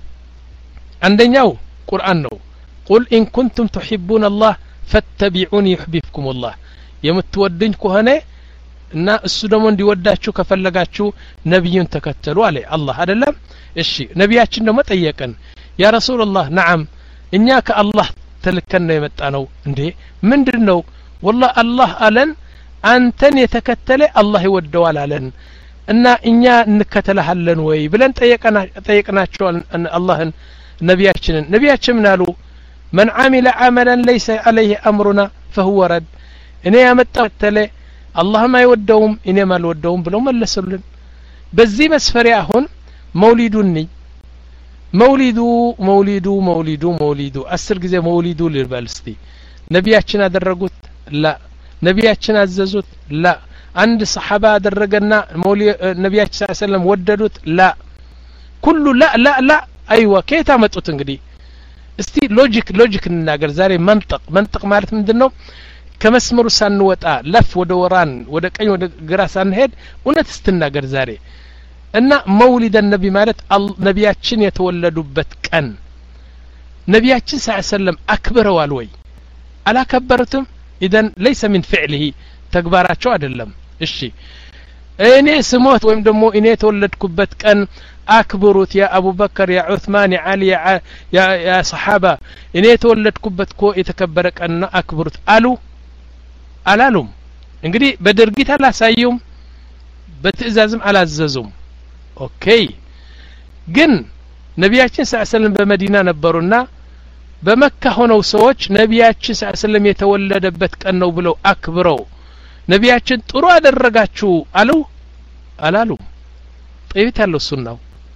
አንደኛው ቁርአን ነው ቁል ኢን ኩንቱም ተሒቡን አላህ ፈተቢዑኒ ይሕቢብኩም አላህ የምትወዱኝ ከሆነ እና እሱ ደግሞ እንዲወዳችሁ ከፈለጋችሁ ነብዩን ተከተሉ አለ አላህ አይደለም እሺ ነብያችን ደግሞ ጠየቀን ያ ረሱላህ ነዓም እኛ ከአላህ ተልከን ነው የመጣነው እንዴ ምንድነው والله አላህ አለን አንተን የተከተለ አላህ ይወደዋል አለን እና እኛ እንከተላለን ወይ ብለን ጠየቀና ጠየቅናቸው አላህን ነብያችንን ነብያችን ምናሉ من عمل عملا ليس عليه امرنا فهو رد እኔ ያመጣው ተለ አላህ ማይወደውም እኔ ማልወደውም ብለው መለሰሉን በዚህ መስፈሪያ አሁን መውሊዱኒ መውሊዱ መውሊዱ መውሊዱ መውሊዱ አስር ጊዜ መውሊዱ ልበልስቲ ነብያችን አደረጉት ላ ነብያችን አዘዙት ላ አንድ ሰሃባ አደረገና ነብያችን ሰለላሁ ዐለይሂ ወሰለም ወደዱት ላ ኩሉ ላ ላ ላ አይዋ ከየት አመጡት እንግዲህ እስቲ ሎጂክ ሎጂክ እንናገር ዛሬ መንጠቅ መንጠቅ ማለት ምንድነው ከመስመሩ ሳንወጣ ለፍ ወደ ወራን ወደ ቀኝ ወደ ግራ ሳንሄድ እውነት ስትናገር ዛሬ እና መውሊድ النبي ማለት ነብያችን የተወለዱበት ቀን ነብያችን ሰለላሁ ዐለይሂ ወሰለም አክብረዋል ወይ አላከበሩትም اذا ليس من فعله ተግባራቸው አይደለም እሺ እኔ ስሞት ወይም ደግሞ እኔ የተወለድኩበት ቀን አክብሩት ያ አቡበከር ያ ዑስማን ያ አሊ ያ ያ ሰሃባ እኔ የተወለድኩበት ኮ የተከበረ ቀን አክብሩት አሉ አላሉም እንግዲህ በድርጊት አላሳዩም በትእዛዝም አላዘዙም ኦኬ ግን ነብያችን ሰለላሁ ዐለይሂ ወሰለም በመዲና ነበሩና በመካ ሆነው ሰዎች ነብያችን ሰለላሁ ዐለይሂ ወሰለም የተወለደበት ቀን ነው ብለው አክብረው ነብያችን ጥሩ አደረጋችሁ አሉ አላሉ ጠይት ያለው ሱናው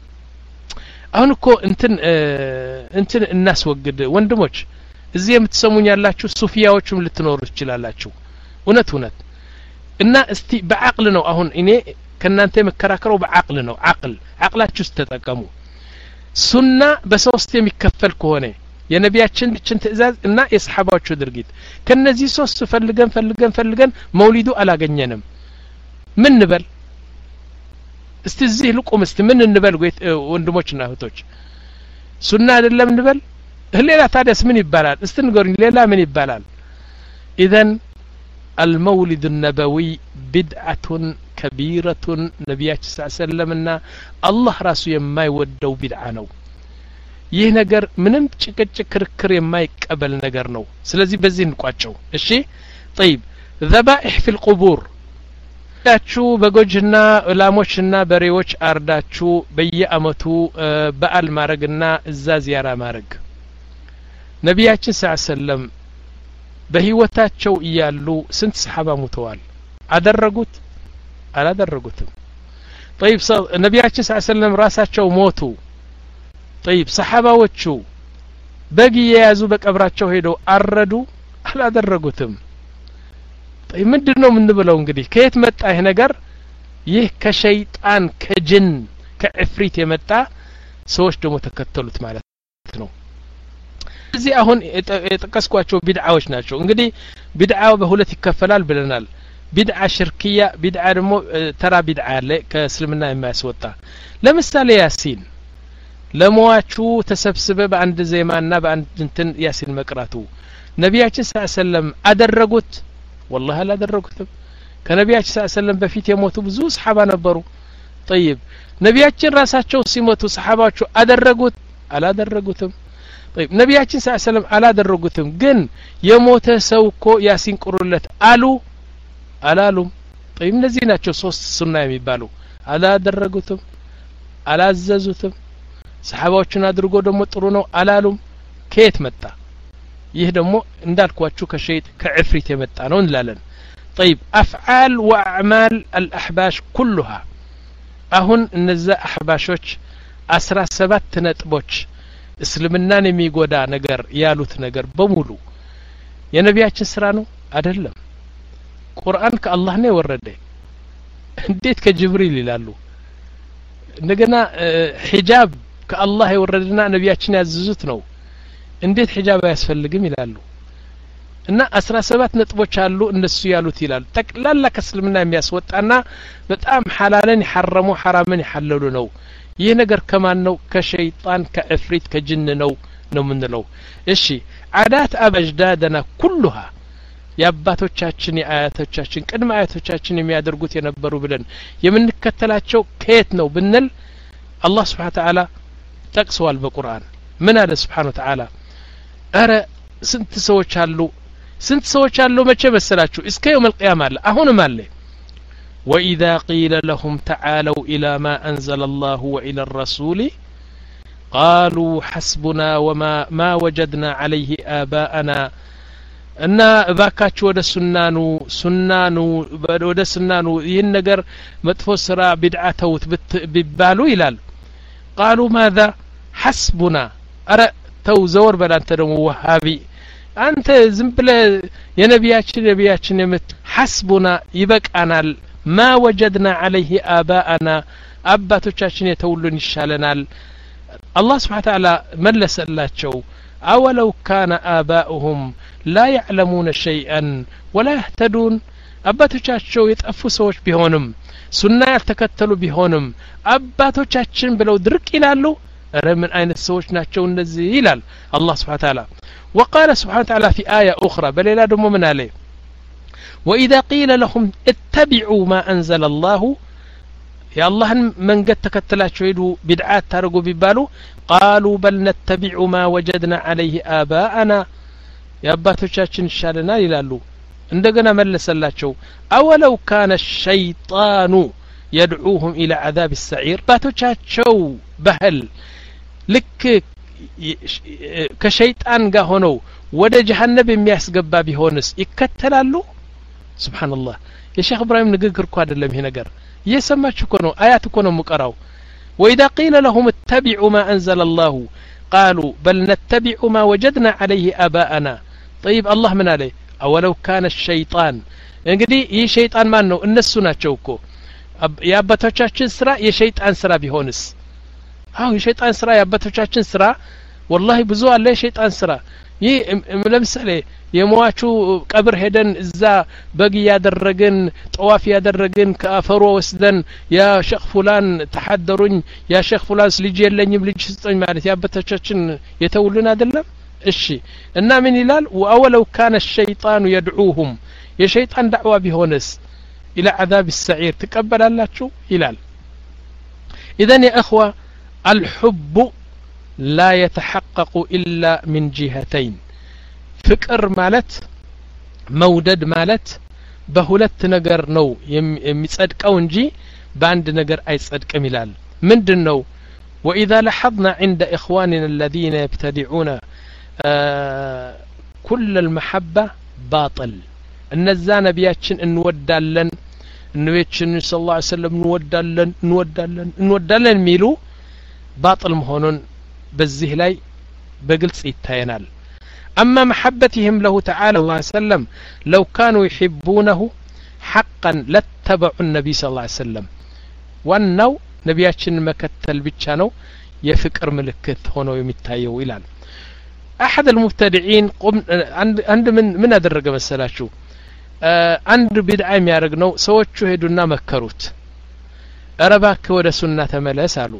አሁን እኮ እንትን እንትን እናስወግድ ወንድሞች እዚህ የምትሰሙኝ ያላችሁ ሱፊያዎችም ልትኖሩ ይችላላችሁ እውነት እውነት እና እስቲ በአቅል ነው አሁን እኔ ከናንተ መከራከረው በአቅል ነው አቅል አቅላችሁ ተጠቀሙ ሱና በሶስት የሚከፈል ከሆነ የነቢያችን ብቻን ትእዛዝ እና የሰሃባዎቹ ድርጊት ከነዚህ ሶስት ፈልገን ፈልገን ፈልገን መውሊዱ አላገኘንም ምን እንበል እስቲ እዚህ ልቁም እስቲ ምን እንበል ወንድሞችና እህቶች ሱና አይደለም እንበል ሌላ ታዲያስ ምን ይባላል እስቲ ንገሩኝ ሌላ ምን ይባላል اذا المولد النبوي بدعة كبيرة نبياتنا صلى الله عليه وسلم الله راسو የማይወደው ቢድዓ ነው ይህ ነገር ምንም ጭቅጭቅ ክርክር የማይቀበል ነገር ነው ስለዚህ በዚህ እንቋጨው እሺ طيب ذبائح في القبور ዳችሁ በጎጅና ላሞችና በሬዎች አርዳችሁ በየአመቱ በአል ማረግና እዛ ዚያራ ማረግ ነቢያችን ሰለላሁ ዐለይሂ ወሰለም በህይወታቸው እያሉ ስንት ሰሃባ ሞተዋል አደረጉት አላደረጉትም طيب ነቢያችን ሰለላሁ ዐለይሂ ወሰለም ራሳቸው ሞቱ طيب ሰሃባዎቹ በግ የያዙ በቀብራቸው ሄደው አረዱ አላደረጉትም طيب ምንድነው ምን ብለው እንግዲህ ከየት መጣ ይሄ ነገር ይህ ከሸይጣን ከጅን ከዕፍሪት የመጣ ሰዎች ደግሞ ተከተሉት ማለት ነው እዚህ አሁን የጠቀስኳቸው ቢድዓዎች ናቸው እንግዲህ ቢድዓው በሁለት ይከፈላል ብለናል ቢድዓ ሽርክያ ቢድዓ ደግሞ ተራ ቢድዓ አለ ከእስልምና የማያስወጣ ለምሳሌ ያሲን ለሟቹ ተሰብስበ በአንድ ዜማና በአንድ እንትን ያሲን መቅራቱ ነቢያችን ሰለላሁ ዐለይሂ ወሰለም አደረጉት والله አላደረጉትም ከነቢያችን ሰለላሁ ዐለይሂ ወሰለም በፊት የሞቱ ብዙ ሰሃባ ነበሩ طيب ነቢያችን ራሳቸው ሲሞቱ ሰሃባዎቹ አደረጉት አላደረጉትም طيب ነቢያችን ሰለላሁ ዐለይሂ ወሰለም አላደረጉትም ግን የሞተ ሰው እኮ ያሲን ቁሩለት አሉ አላሉም طيب እነዚህ ናቸው ሶስት ሱና የሚባሉ አላደረጉትም አላዘዙትም ሰሃባዎችን አድርጎ ደግሞ ጥሩ ነው አላሉም ከየት መጣ ይህ ደግሞ እንዳልኳችሁ ከሸይጥ ከዕፍሪት የመጣ ነው እንላለን طيب افعال واعمال الاحباش كلها አሁን እነዛ አህባሾች አስራ ሰባት ነጥቦች እስልምናን የሚጎዳ ነገር ያሉት ነገር በሙሉ የነቢያችን ስራ ነው አይደለም ቁርአን ከአላህ ነው የወረደ እንዴት ከጅብሪል ይላሉ እንደገና ሒጃብ ከአላህ የወረደና ነቢያችን ያዘዙት ነው እንዴት ሒጃብ ያስፈልግም ይላሉ እና አስራ ሰባት ነጥቦች አሉ እነሱ ያሉት ይላሉ ጠቅላላ ከእስልምና የሚያስወጣና በጣም ሐላልን ይሐረሙ ሐራምን ይሐለሉ ነው ይህ ነገር ከማን ነው ከሸይጣን ከዕፍሪት ከጅን ነው ነው ምንለው እሺ አዳት አበጅዳደና ኩሉها ያባቶቻችን ያያቶቻችን ቅድመ አያቶቻችን የሚያደርጉት የነበሩ ብለን የምንከተላቸው ከየት ነው ብንል አላህ Subhanahu Wa Ta'ala ጠቅሷል በቁርአን ምን አለ Subhanahu Wa Ta'ala አረ ስንት ሰዎች አሉ ስንት ሰዎች አሉ መቼ መሰላችሁ እስከ يوم القيامه አለ አሁንም አለ واذا قيل لهم تعالوا الى ما انزل الله والى الرسول قالوا حسبنا وما ما وجدنا عليه آباءنا እና እባካችሁ ወደ ሱናኑ ሱናኑ ወደ ሱናኑ ይህን ነገር መጥፎ ስራ ቢድዓ ተውት ቢባሉ ይላል قالوا ماذا حسبنا አረ ተው ዘወር በላንተ ደግሞ ወሃቢ አንተ ዝም ብለህ የነቢያችን ነቢያችን የምት حسبنا ይበቃናል ما وجدنا عليه آباءنا አባቶቻችን የተውሉን ይሻለናል الله سبحانه وتعالى መለሰላቸው أولو كان آباؤهم لا يعلمون شيئا ولا يهتدون አባቶቻቸው የጠፉ ሰዎች ቢሆንም ሱና ያልተከተሉ ቢሆንም አባቶቻችን ብለው ድርቅ ይላሉ ኧረ ምን አይነት ሰዎች ናቸው እነዚህ ይላል الله سبحانه وتعالى وقال سبحانه وتعالى في آية أخرى بل لا دم من عليه وإذا قيل لهم اتبعوا ما أنزل الله يا الله من قد تكتلاتشو يدو بدعات تارقوا ببالو قالوا بل نتبع ما وجدنا عليه آباءنا يا أباتوشاتشن الشالنا يلالو عندنا ملسلاتشو أولو كان الشيطان يدعوهم إلى عذاب السعير باتوشاتشو بهل لك كشيطان قاهنو ودا جهنم يمياسقبا بهونس يكتلالو سبحان الله يا شيخ إبراهيم نقر كو አይደለም ይሄ ነገር እየሰማችሁ እኮ ነው አያት እኮ ነው ሙቀራው واذا قيل لهم اتبعوا ما انزل الله قالوا بل نتبع ما وجدنا عليه آباءنا طيب الله من عليه اولو كان الشيطان እንግዲህ ይህ ሸይጣን ማን ነው እነሱ ናቸው እኮ ያባቶቻችን ስራ የሸይጣን ስራ ቢሆንስ አው የሸይጣን ስራ ያባቶቻችን ስራ والله ብዙ አለ የሸይጣን ስራ ይህ ለምሳሌ የሟቹ ቀብር ሄደን እዛ በግ ያደረግን ጠዋፍ ያደረግን ከአፈሩ ወስደን ያ ሸኽ ፉላን ተሐደሩኝ ያ ሸኽ ፉላን ልጅ የለኝም ልጅ ስጠኝ ማለት ያባቶቻችን የተውልን አይደለም እሺ እና ምን ይላል ወአወለው ካነ الشيطان يدعوهم የሸይጣን ዳዕዋ ቢሆንስ الى عذاب السعير ተቀበላላችሁ ይላል اذا يا اخوه الحب لا يتحقق إلا من جهتين فكر مالت مودد مالت بهولت نجر نو يمصدقوا انجي باند نجر اي صدق ميلال مندن نو واذا لاحظنا عند اخواننا الذين يبتدعون كل المحبة باطل እነዛ ነቢያችን እንወዳለን ነቢያችን ሰለላሁ ዐለይሂ ወሰለም እንወዳለን እንወዳለን እንወዳለን የሚሉ باطل መሆኑን በዚህ ላይ በግልጽ ይታየናል أما محبتهم له تعالى الله عليه وسلم لو كانوا يحبونه حقا لاتبعوا النبي صلى الله عليه وسلم وأنه نبياتشن مكتل بيتشانو يفكر ملكت هنا يمتايو إلان أحد المبتدعين قم عند من من أدرج مثلا شو عند بدعة يارجنو سوت شو هدونا مكروت أرباك ولا سنة ملا سالو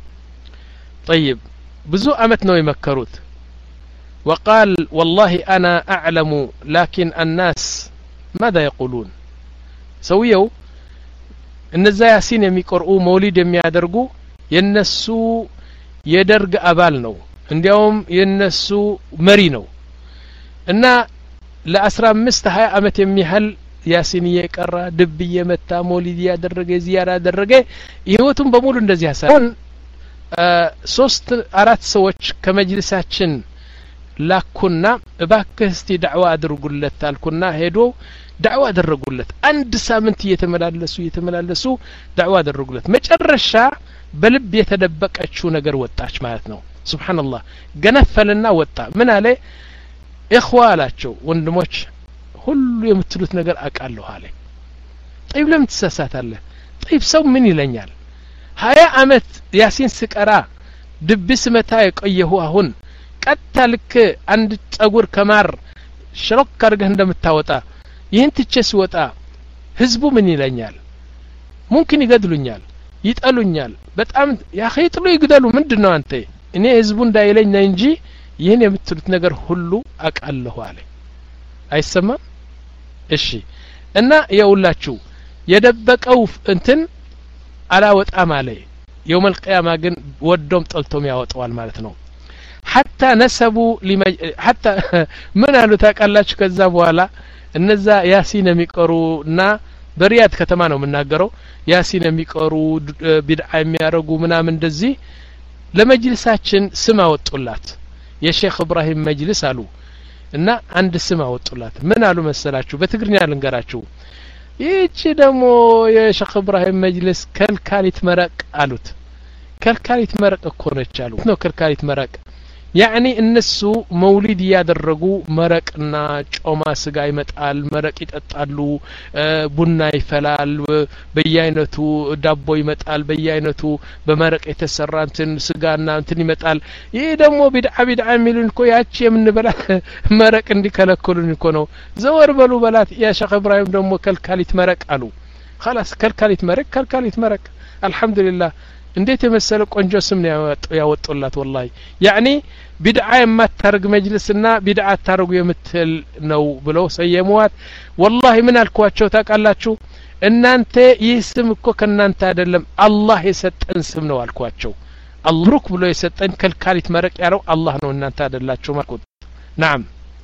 طيب بزو أمتنا يمكروت وقال والله أنا أعلم لكن الناس ماذا يقولون سويو إن الزياسين يميقرؤوا مولد يميادرقوا ينسوا يدرق أبالنو عندهم ينسوا مرينو إن لأسرى مستحى أمت يميهل ياسين يقرأ دبي متى مولد يادرق زيارة درقه يهوتم بمولو اندزي حسن أه سوست أرات سوچ كمجلساتشن ላኩና እባክህ እስቲ ዳዕዋ አድርጉለት አልኩና ሄዶ ዳዕዋ አደረጉለት አንድ ሳምንት እየተመላለሱ እየተመላለሱ ዳዕዋ አደረጉለት መጨረሻ በልብ የተደበቀችው ነገር ወጣች ማለት ነው ሱብሃንአላህ ገነፈልና ወጣ ምን አለ ኢኽዋላቸው ወንድሞች ሁሉ የምትሉት ነገር አቃለሁ አለ طيب ለምን ትሳሳታለህ طيب ሰው ምን ይለኛል ሀያ አመት ያሲን ስቀራ ድብስ መታ የቆየሁ አሁን ቀጥልክ አንድ ጸጉር ከማር ሽሮክ አርገህ እንደምታወጣ ይህን ትቸስ ወጣ ህዝቡ ምን ይለኛል ሙምኪን ይገድሉኛል ይጠሉኛል በጣም ያ ኸይጥሉ ይገደሉ ምንድነው አንተ እኔ ህዝቡ እንዳይለኝ ነው እንጂ ይህን የምትሉት ነገር ሁሉ አቃለሁ አለ አይሰማም እሺ እና ያውላችሁ የደበቀው እንትን አላወጣም አለ يوم القيامة ግን ወዶም ጠልቶም ያወጣዋል ማለት ነው حتى نسبوا لمج... حتى من قالوا ታቃላችሁ ከዛ በኋላ እነዛ ያሲን የሚቀሩና በሪያድ ከተማ ነው የምናገረው ያሲን የሚቀሩ ቢድዓ የሚያረጉ ምናምን እንደዚህ ለመጅልሳችን ስም አወጡላት የሼክ ኢብራሂም መጅልስ አሉ እና አንድ ስም አወጡላት ምን አሉ መሰላችሁ በትግርኛ ልንገራችሁ ይቺ ደግሞ የሼክ ኢብራሂም መጅልስ ከልካሊት መረቅ አሉት ከልካሊት መረቅ እኮ ነች አሉ ነው ከልካሊት መረቅ يعني النسو مولد يادرقو مرقنا ጮማ ስጋ ይመጣል መረቅ ይጠጣሉ ቡና ይፈላል በየአይነቱ ዳቦ ይመጣል በየአይነቱ በመረቅ የተሰራ እንትን ስጋና እንትን ይመጣል ይሄ ደግሞ ቢድዓ ቢድዓ የሚሉን እኮ ያቺ የምንበላ መረቅ እንዲከለክሉን እኮ ነው ዘወር በሉ በላት ያ ሼክ ኢብራሂም ደግሞ ከልካሊት መረቅ አሉ خلاص ከልካሊት መረቅ ከልካሊት መረቅ አልহামዱሊላህ እንዴት የመሰለ ቆንጆ ስም ነው ያወጡላት والله يعني ቢድዓ የማታርግ መጅልስና ቢድዓ ታርጉ የምትል ነው ብለው ሰየሙዋት والله ምን አልኳቸው ታቃላችሁ እናንተ ይህ ስም እኮ ከናንተ አይደለም አላህ የሰጠን ስም ነው አልኳቸው አልሩክ ብሎ የሰጠን ከልካሊት መረቅ ያለው አላህ ነው እናንተ አይደላችሁ ማለት نعم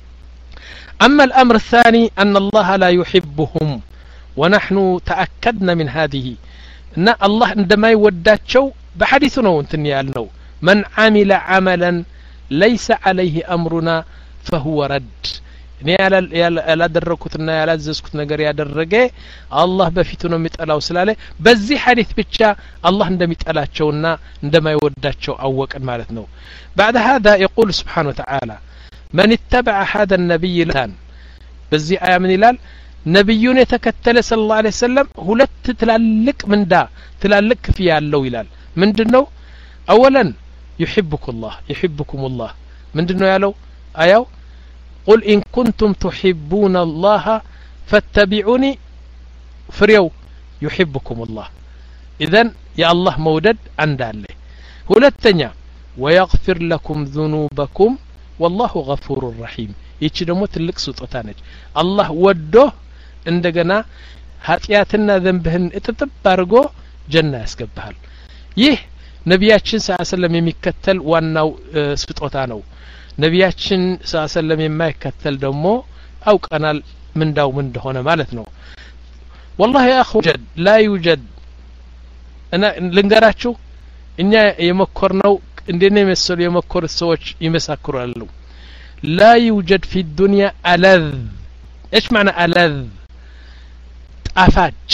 اما الامر الثاني ان الله لا يحبهم ونحن تاكدنا من هذه ان الله عندما يوداቸው በሐዲሱ ነው እንትን ያልነው من عمل عملا ليس عليه امرنا فهو رد እኔ ያላደረኩትና ያላዘዝኩት ነገር ያደረገ አላህ በፊቱ ነው የሚጠላው ስላለ በዚህ ሐዲስ ብቻ አላህ እንደሚጠላቸውና እንደማይወዳቸው አወቀን ማለት ነው بعد هذا يقول سبحانه وتعالى من اتبع هذا النبي لان በዚህ አያ ምን ይላል ነብዩን የተከተለ ሰለላሁ ዐለይሂ ወሰለም ሁለት ትላልቅ ምንዳ ትላልቅ ክፍያ ያለው ይላል ምንድነው اولا يحبك الله يحبكم الله ምንድነው ያለው አያው قل إن كنتم تحبون الله فاتبعوني فريو يحبكم الله إذن يا الله مودد عند الله ሁለተኛ ويغفر لكم ذنوبكم والله غفور رحيم ይቺ ደግሞ ትልቅ ስጦታ ነች አላህ ወዶ እንደገና ኃጢያትና ዘንብህን እጥጥብ አድርጎ ጀና ያስገባል ይህ ነቢያችን ሰለላሁ ዐለይሂ ወሰለም የሚከተል ዋናው ስጦታ ነው ነቢያችን ሰለላሁ ዐለይሂ ወሰለም የማይከተል ደግሞ አውቀናል ምንዳው ምን እንደሆነ ማለት ነው والله يا اخو جد لا يوجد انا ልንገራችሁ እኛ የመኮርነው እንደኔ መሰሉ የመኮር ሰዎች ይመሰክራሉ لا يوجد في الدنيا ألذ. إيش معنى ألذ؟ طافاج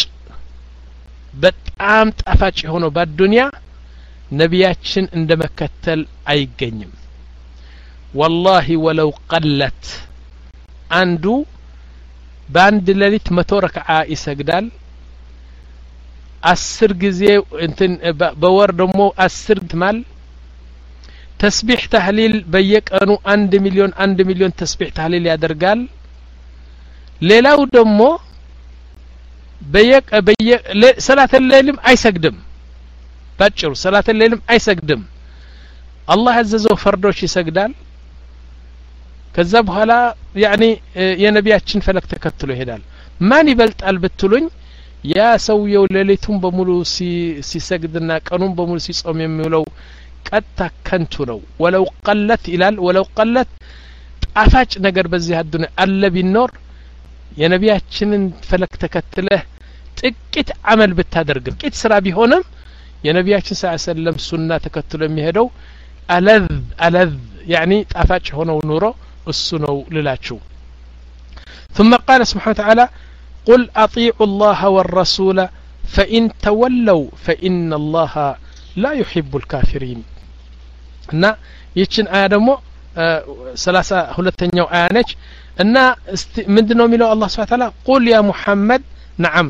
በጣም ጣፋጭ የሆነው በዱንያ ነቢያችን እንደመከተል አይገኝም። والله ولو قلت አንዱ በአንድ ሌሊት መቶ ረክዓ ይሰግዳል። አስር ጊዜ እንትን በወር ደግሞ አስር ማል ተስቢህ ተህሊል በየቀኑ አንድ ሚሊዮን አንድ ሚሊዮን ተስቢህ ተህሊል ያደርጋል። ሌላው ደግሞ በየቀ በየ ሰላት الليልም አይሰግድም። ባጭሩ ሰላት الليልም አይሰግድም። አላህ ያዘዘው ፈርዶች ይሰግዳል። ከዛ በኋላ ያኒ የነቢያችን ፈለክ ተከትሎ ይሄዳል። ማን ይበልጣል ብትሉኝ ያ ሰውየው ሌሊቱን በሙሉ ሲሰግድና ቀኑን በሙሉ ሲጾም የሚውለው ቀጣ ከንቱ ነው። ወለው ቀለት ይላል። ወለው ቀለት ጣፋጭ ነገር በዚህ አዱንያ አለ ቢኖር የነቢያችንን ፈለክ ተከትለህ ጥቂት አመል ብታደርግ ጥቂት ስራ ቢሆንም የነቢያችን ሰለላሁ ዐለይሂ ወሰለም ሱና ተከትሎ የሚሄደው አለዝ አለዝ ያኒ ጣፋጭ ሆነው ኑሮ እሱ ነው ልላችሁ። ثم قال سبحانه وتعالى قل اطيعوا الله والرسول فإن تولوا فإن الله لا يحب الكافرين እና ይችን አያ ደግሞ ሰላሳ ሁለተኛው አያ ነች። እና ምንድነው የሚለው አላህ Subhanahu Wa Ta'ala قل يا محمد نعم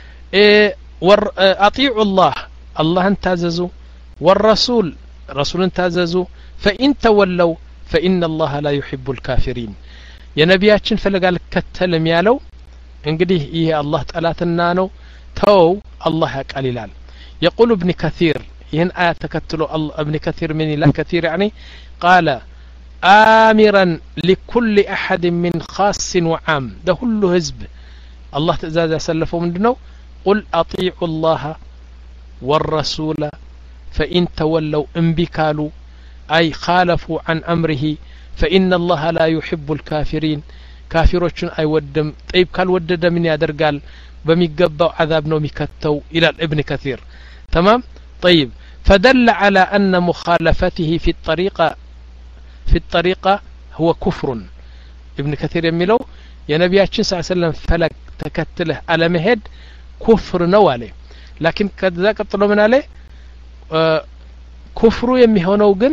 اطيعوا الله الله تاززوا والرسول رسول تاززوا فإن تولوا فإن الله لا يحب الكافرين የነቢያችን ፈለጋል ከተለም ያለው እንግዲህ ይሄ አላህ ጠላትና ነው ተው አላህ ያቃል ይላል። يقول ابن كثير ይህን አያ ተከትሎ ابن كثير من لا كثير يعني قال آمرا لكل أحد من خاص وعام ده كله حزب الله تزاد سلفوا منه قل أطيعوا الله والرسول فإن تولوا انبكالوا أي خالفوا عن أمره فإن الله لا يحب الكافرين كافروችን አይወድም። طيب ካልወደደ ምን ያደርጋል? በሚገባው عذاب ነው የሚከተው إلى ابن كثير. تمام. طيب فدل على أن مخالفته في الطريقة في الطريقة هو كفر. ابن كثير يميلو يا نبياتنا صلى الله عليه وسلم فلك تكتله على مهد كفر نوالي. لكن كذا قطلوا من عليه آه كفر يميهونو جن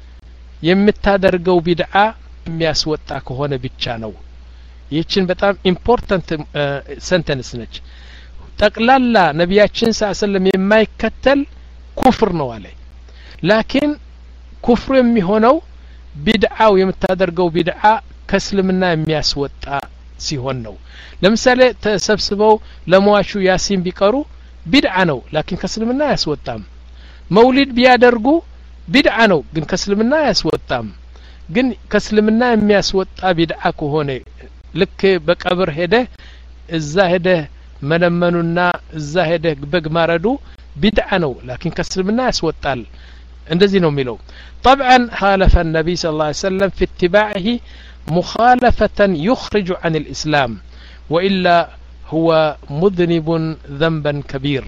يمتادرقو بدعة የሚያስወጣ ከሆነ ብቻ ነው። ይህችን በጣም ኢምፖርታንት ሰንተንስ ነች። ጠቅላላ ነቢያችን ሰለላሁ ዐለይሂ ወሰለም የማይከተል ኩፍር ነው አለ። ላኪን ኩፍሩ የሚሆነው ቢድዓው የምታደርገው ቢድዓ ከእስልምና የሚያስወጣ ሲሆን ነው። ለምሳሌ ተሰብስበው ለሟቹ ያሲን ቢቀሩ ቢድዓ ነው፣ ላኪን ከእስልምና አያስወጣም። መውሊድ ቢያደርጉ ቢድዓ ነው፣ ግን ከእስልምና አያስወጣም። ግን ከእስልምና የሚያስወጣ ቢድዓ ከሆነ ልክ በቀብር ሄደ እዛ ሄደ መለመኑና እዛ ሄደ በግ ማረዱ ቢድዓ ነው፣ ላኪን ከእስልምና ያስወጣል። እንደዚህ ነው የሚለው። طبعا خالف النبي صلى الله عليه وسلم في اتباعه مخالفة يخرج عن الإسلام وإلا هو مذنب ذنبا كبير.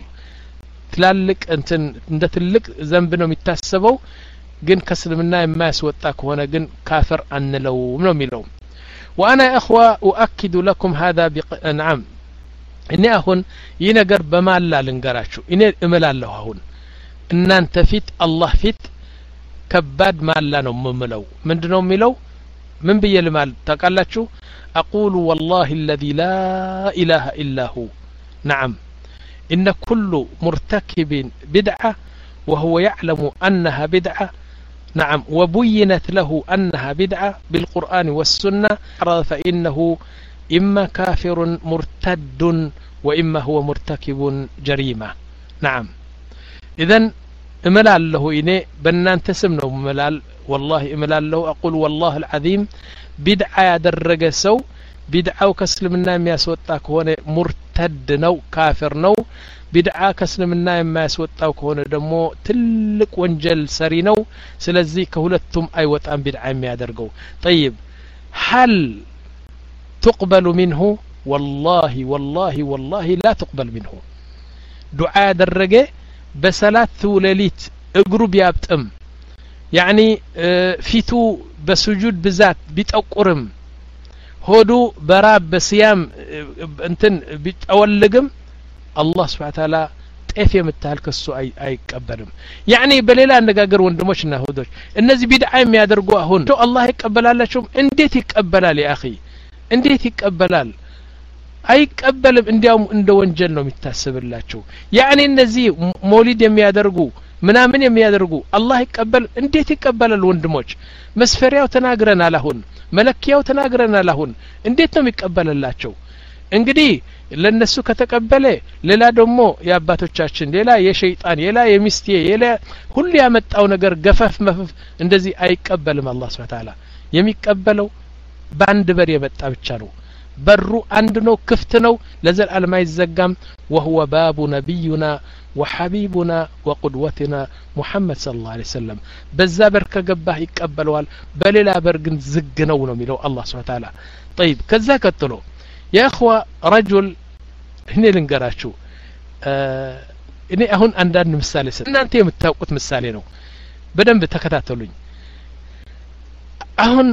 ትላልቅ እንትን እንደ ትልቅ ዘንብ ነው የሚታሰበው፣ ግን ከእስልምና የማያስወጣ ከሆነ ግን ካፍር አንለውም ነው የሚለው። وانا يا اخوه اؤكد لكم هذا بق... نعم እኔ አሁን ይህ ነገር በማላ ልንገራችሁ። እኔ እምላለሁ አሁን እናንተ ፊት አላህ ፊት ከባድ ማላ ነው የምለው። ምንድነው የሚለው? ምን ብዬ ልማል ታውቃላችሁ? اقول والله الذي لا اله الا هو نعم ان كل مرتكب بدعه وهو يعلم انها بدعه نعم وبينت له انها بدعه بالقران والسنه فانه اما كافر مرتد واما هو مرتكب جريمه. نعم اذن املال له اني بنانت سم ነው ملال والله املال له اقول والله العظيم بدعه ያደረገ ሰው ቢድዓው ከእስልምና የሚያስወጣ ከሆነ ሙርተድ ነው፣ ካፊር ነው። ቢድዓ ከእስልምና የማያስወጣው ከሆነ ደግሞ ትልቅ ወንጀል ሰሪ ነው። ስለዚህ ከሁለቱም አይወጣም ቢድዓ የሚያደርገው። طيب هل تقبل منه؟ والله والله والله لا تقبل منه. ዱዓ ያደረገ በሰላት ሌሊት እግሩ ቢያብጥም يعني ፊቱ በስጁድ ብዛት ቢጠቁርም ሆዱ በራብ በስያም እንትን ቢጠወልግም አላህ Subhanahu Wa Ta'ala ጤፍ የምታል ከሱ አይቀበልም يعني በሌላ አነጋገር ወንድሞችና እህቶች እነዚህ ቢድዓ የሚያደርጉ አሁን አላህ ይቀበላላችሁ እንዴት ይቀበላል ያ اخي እንዴት ይቀበላል አይቀበልም እንዲያውም እንደ ወንጀል ነው የሚታሰብላችሁ يعني እነዚህ ሞሊድ የሚያደርጉ ምናምን የሚያደርጉ አላህ ይቀበል እንዴት ይቀበላል ወንድሞች መስፈሪያው ተናግረናል አሁን መለኪያው ተናግረናል አሁን እንዴት ነው የሚቀበልላቸው እንግዲህ ለነሱ ከተቀበለ ሌላ ደግሞ ያባቶቻችን ሌላ የሸይጣን ሌላ የሚስቴ ሌላ ሁሉ ያመጣው ነገር ገፈፍ መፈፍ እንደዚህ አይቀበልም አላህ Subhanahu Wa Ta'ala የሚቀበለው ባንድ በር የመጣ ብቻ ነው በሩ አንድ ነው ክፍት ነው ለዘላለም አይዘጋም وهو باب نبينا وحبيبنا وقدوتنا محمد صلى الله عليه وسلم በዛ በር ከገባህ ይቀበለዋል በሌላ በር ግን ዝግ ነው ነው የሚለው አላህ Subhanahu Wa Ta'ala طيب ከዛ ቀጥሎ يا اخوه رجل هنا ልንገራችሁ እኔ አሁን አንዳንድ ምሳሌ ሰጥ እናንተ የምታውቁት ምሳሌ ነው በደንብ ተከታተሉኝ አሁን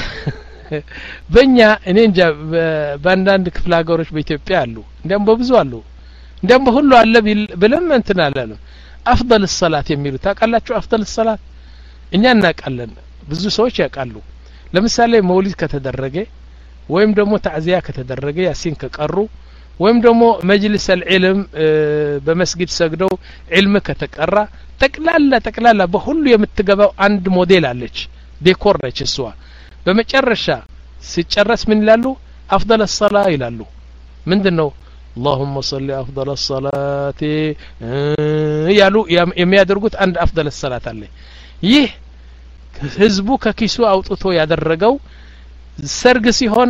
በእኛ እኔ እንጃ በአንዳንድ ክፍለ ሀገሮች በኢትዮጵያ አሉ እንደም በብዙ አሉ እንደም በሁሉ አለ ብለም እንትን አላለም አፍضل الصلاه የሚሉ ታውቃላችሁ አፍضل الصلاه እኛ እናውቃለን ብዙ ሰዎች ያውቃሉ ለምሳሌ መውሊድ ከተደረገ ወይም ደግሞ ተዕዚያ ከተደረገ ያሲን ከቀሩ ወይም ደግሞ መጅልስ العلم በመስጊድ ሰግደው علم ከተቀራ ጠቅላላ ጠቅላላ በሁሉ የምትገባው አንድ ሞዴል አለች ዴኮር ነች እሷ በመጨረሻ ሲጨረስ ምን ይላሉ አፍضل الصلاه ይላሉ ምንድነው اللهم صل افضل الصلاه ያሉ የሚያደርጉት አንድ አፍضل الصلاه አለ ይህ ህዝቡ ከኪሱ አውጥቶ ያደረገው ሰርግ ሲሆን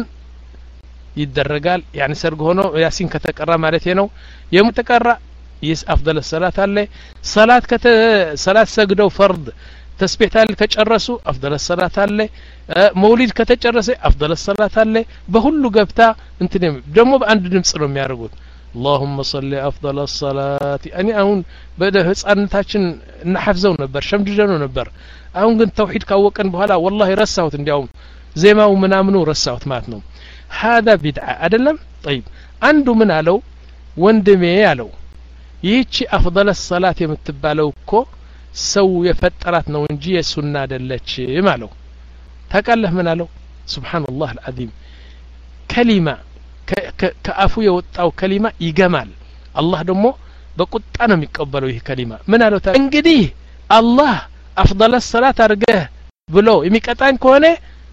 ይደረጋል يعني ሰርግ ሆኖ ያሲን ከተቀራ ማለት ነው የምትቀራ ይስ አፍضل الصلاه አለ ሰላት ከተ ሰላት ሰግደው ፈርድ ተስቢህታል ከጨረሱ አፍضل الصلاه አለ መውሊድ ከተጨረሰ አፍضل الصلاه አለ በሁሉ ገብታ እንትን ደሞ በአንድ ድምጽ ነው የሚያደርጉት اللهم صل افضل الصلاه እኔ አሁን በህፃንታችን እናሐፍዘው ነበር ሸምድደው ነበር አሁን ግን ተውሂድ ካወቀን በኋላ والله ረሳሁት እንዲያውም ዜማው ምናምኑ ረሳሁት ማለት ነው هذا بدعه አይደለም طيب አንዱ ምን አለው ወንድሜ ያለው ይህቺ አፍضل الصلاه የምትባለው እኮ ሰው የፈጠራት ነው እንጂ የሱና አይደለች ማለው ታቃለህ ምን አለው ሱብሃንአላህ العظيم ከሊማ ከአፉ የወጣው ከሊማ ይገማል አላህ ደግሞ በቁጣ ነው የሚቀበለው ይህ ከሊማ ምን አለው እንግዲህ አላህ አፍضل الصلاه አርገህ ብሎ የሚቀጣኝ ከሆነ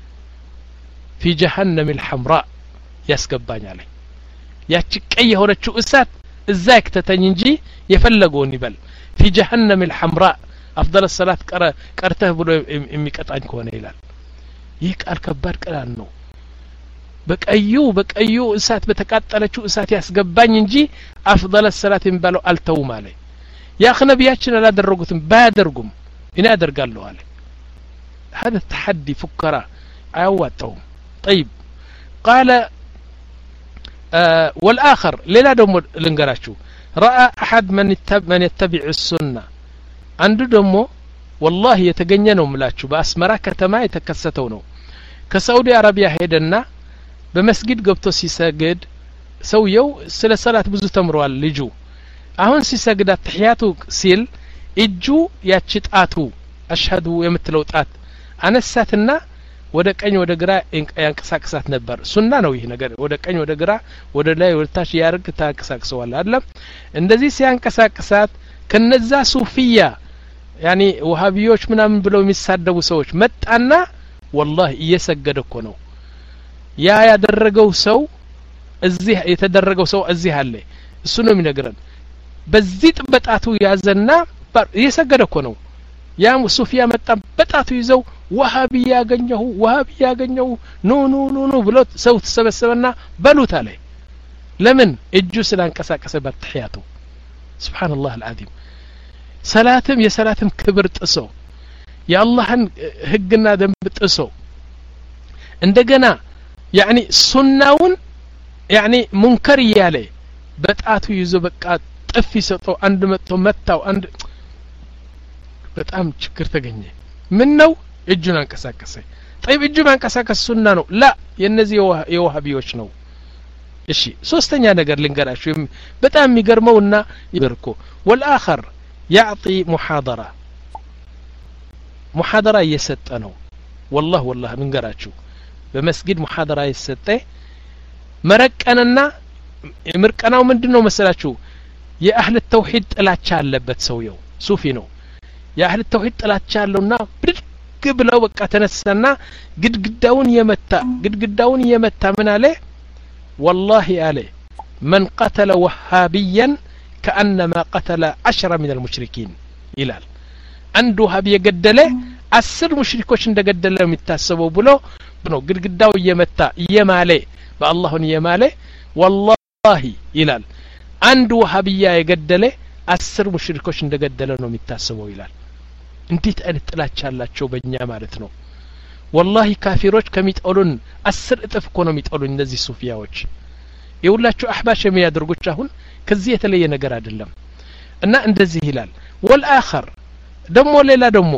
في جهنم الحمراء ያስገባኛል ያቺ ቀይ የሆነችው እሳት እዛ ይክተተኝ እንጂ የፈለገውን ይበል في جهنم الحمراء أفضل الصلاة قرأ قرته بلو የሚቀጣኝ ከሆነ ይላል ይህ ቃል ከባድ ቃል ነው በቀዩ በቀዩ እሳት በተቃጠለችው እሳት ያስገባኝ እንጂ أفضل الصلاة የሚባለው አልተውም አለ ያ ነብያችን አላደረጉትም ባያደርጉም እኔ አደርጋለሁ አለ هذا التحدي فكرة አያዋጣውም طيب قال آه والآخر ليلا دم لنقراشو رأى أحد من يتبع, من يتبع السنة عنده دمو والله يتجننوا ملاتشو بأسمرا كتما يتكستونو كسعودي عربية هيدنا بمسجد قبطو سيساقد سويو سل صلاة بزو تمروال لجو أهون سيساقد التحياتو سيل إجو ياتشت آتو أشهدو يمتلو تآت أنا الساتنا ወደ ቀኝ ወደ ግራ ያንቀሳቅሳት ነበር ሱና ነው ይሄ ነገር ወደ ቀኝ ወደ ግራ ወደ ላይ ወደ ታች ያርግ ታንቀሳቅሰዋል አይደለም እንደዚህ ሲያንቀሳቅሳት ከነዛ ሱፊያ يعني ወሃቢዮች ምናምን ብለው የሚሳደቡ ሰዎች መጣና والله እየሰገደ እኮ ነው ያ ያደረገው ሰው እዚህ የተደረገው ሰው እዚህ አለ እሱ ነው የሚነግረን በዚህ ጥበጣቱ ያዘና እየሰገደ እኮ ነው ያ ሱፊያ መጣ በጣቱ ይዘው ወሃቢ ያገኘው ወሃቢ ያገኘው ኖ ኖ ኖ ኖ ብሎ ሰው ተሰበሰበና በሉት አለ ለምን እጁ ስላንቀሳቀሰበት ተህያቱ ሱብሃንአላህ العظيم ሰላትም የሰላትም ክብር ጥሶ የአላህን ህግና ደንብ ጥሶ እንደገና يعني ሱናውን يعني ሙንከር ያለ በጣቱ ይዞ በቃ ጥፊ ሰጠው አንድ መጥቶ መታው አንድ በጣም ችግር ተገኘ ምን ነው እጁን አንቀሳቀሰ طيب እጁን አንቀሳቀስ ሱና ነው ላ የነዚህ የዋሃቢዎች ነው እሺ ሶስተኛ ነገር ልንገራችሁ በጣም የሚገርመውና ይበርኮ والآخر يعطي محاضرة محاضرة እየሰጠ ነው والله والله ልንገራችሁ በመስጊድ محاضرة እየሰጠ መረቀንና ምርቀናው ምንድነው መሰላችሁ የአህለ ተውሂድ ጥላቻ አለበት ሰውየው ሱፊ ነው የአህለ ተውሂድ ጥላቻ አለውና ብድግ ብለው በቃ ተነሳና ግድግዳውን የመታ ግድግዳውን የመታ ምን አለ والله አለ من قتل وهابيا كأنما قتل عشرة من المشركين ይላል አንዱ ወሃቢ የገደለ አስር ሙሽሪኮች እንደገደለ የሚታሰበው ብሎ ነው ግድግዳው የመታ የማለ በአላህን የማለ والله ይላል አንዱ ወሃቢያ የገደለ አስር ሙሽሪኮች እንደገደለ ነው የሚታሰበው ይላል እንዴት አይነት ጥላቻ አላቸው በእኛ ማለት ነው والله ካፊሮች ከሚጠሉን አስር እጥፍ እኮ ነው የሚጠሉን እነዚህ ሱፊያዎች የሁላችሁ አህባሽ የሚያደርጉት አሁን ከዚህ የተለየ ነገር አይደለም እና እንደዚህ ይላል والآخر ደሞ ሌላ ደሞ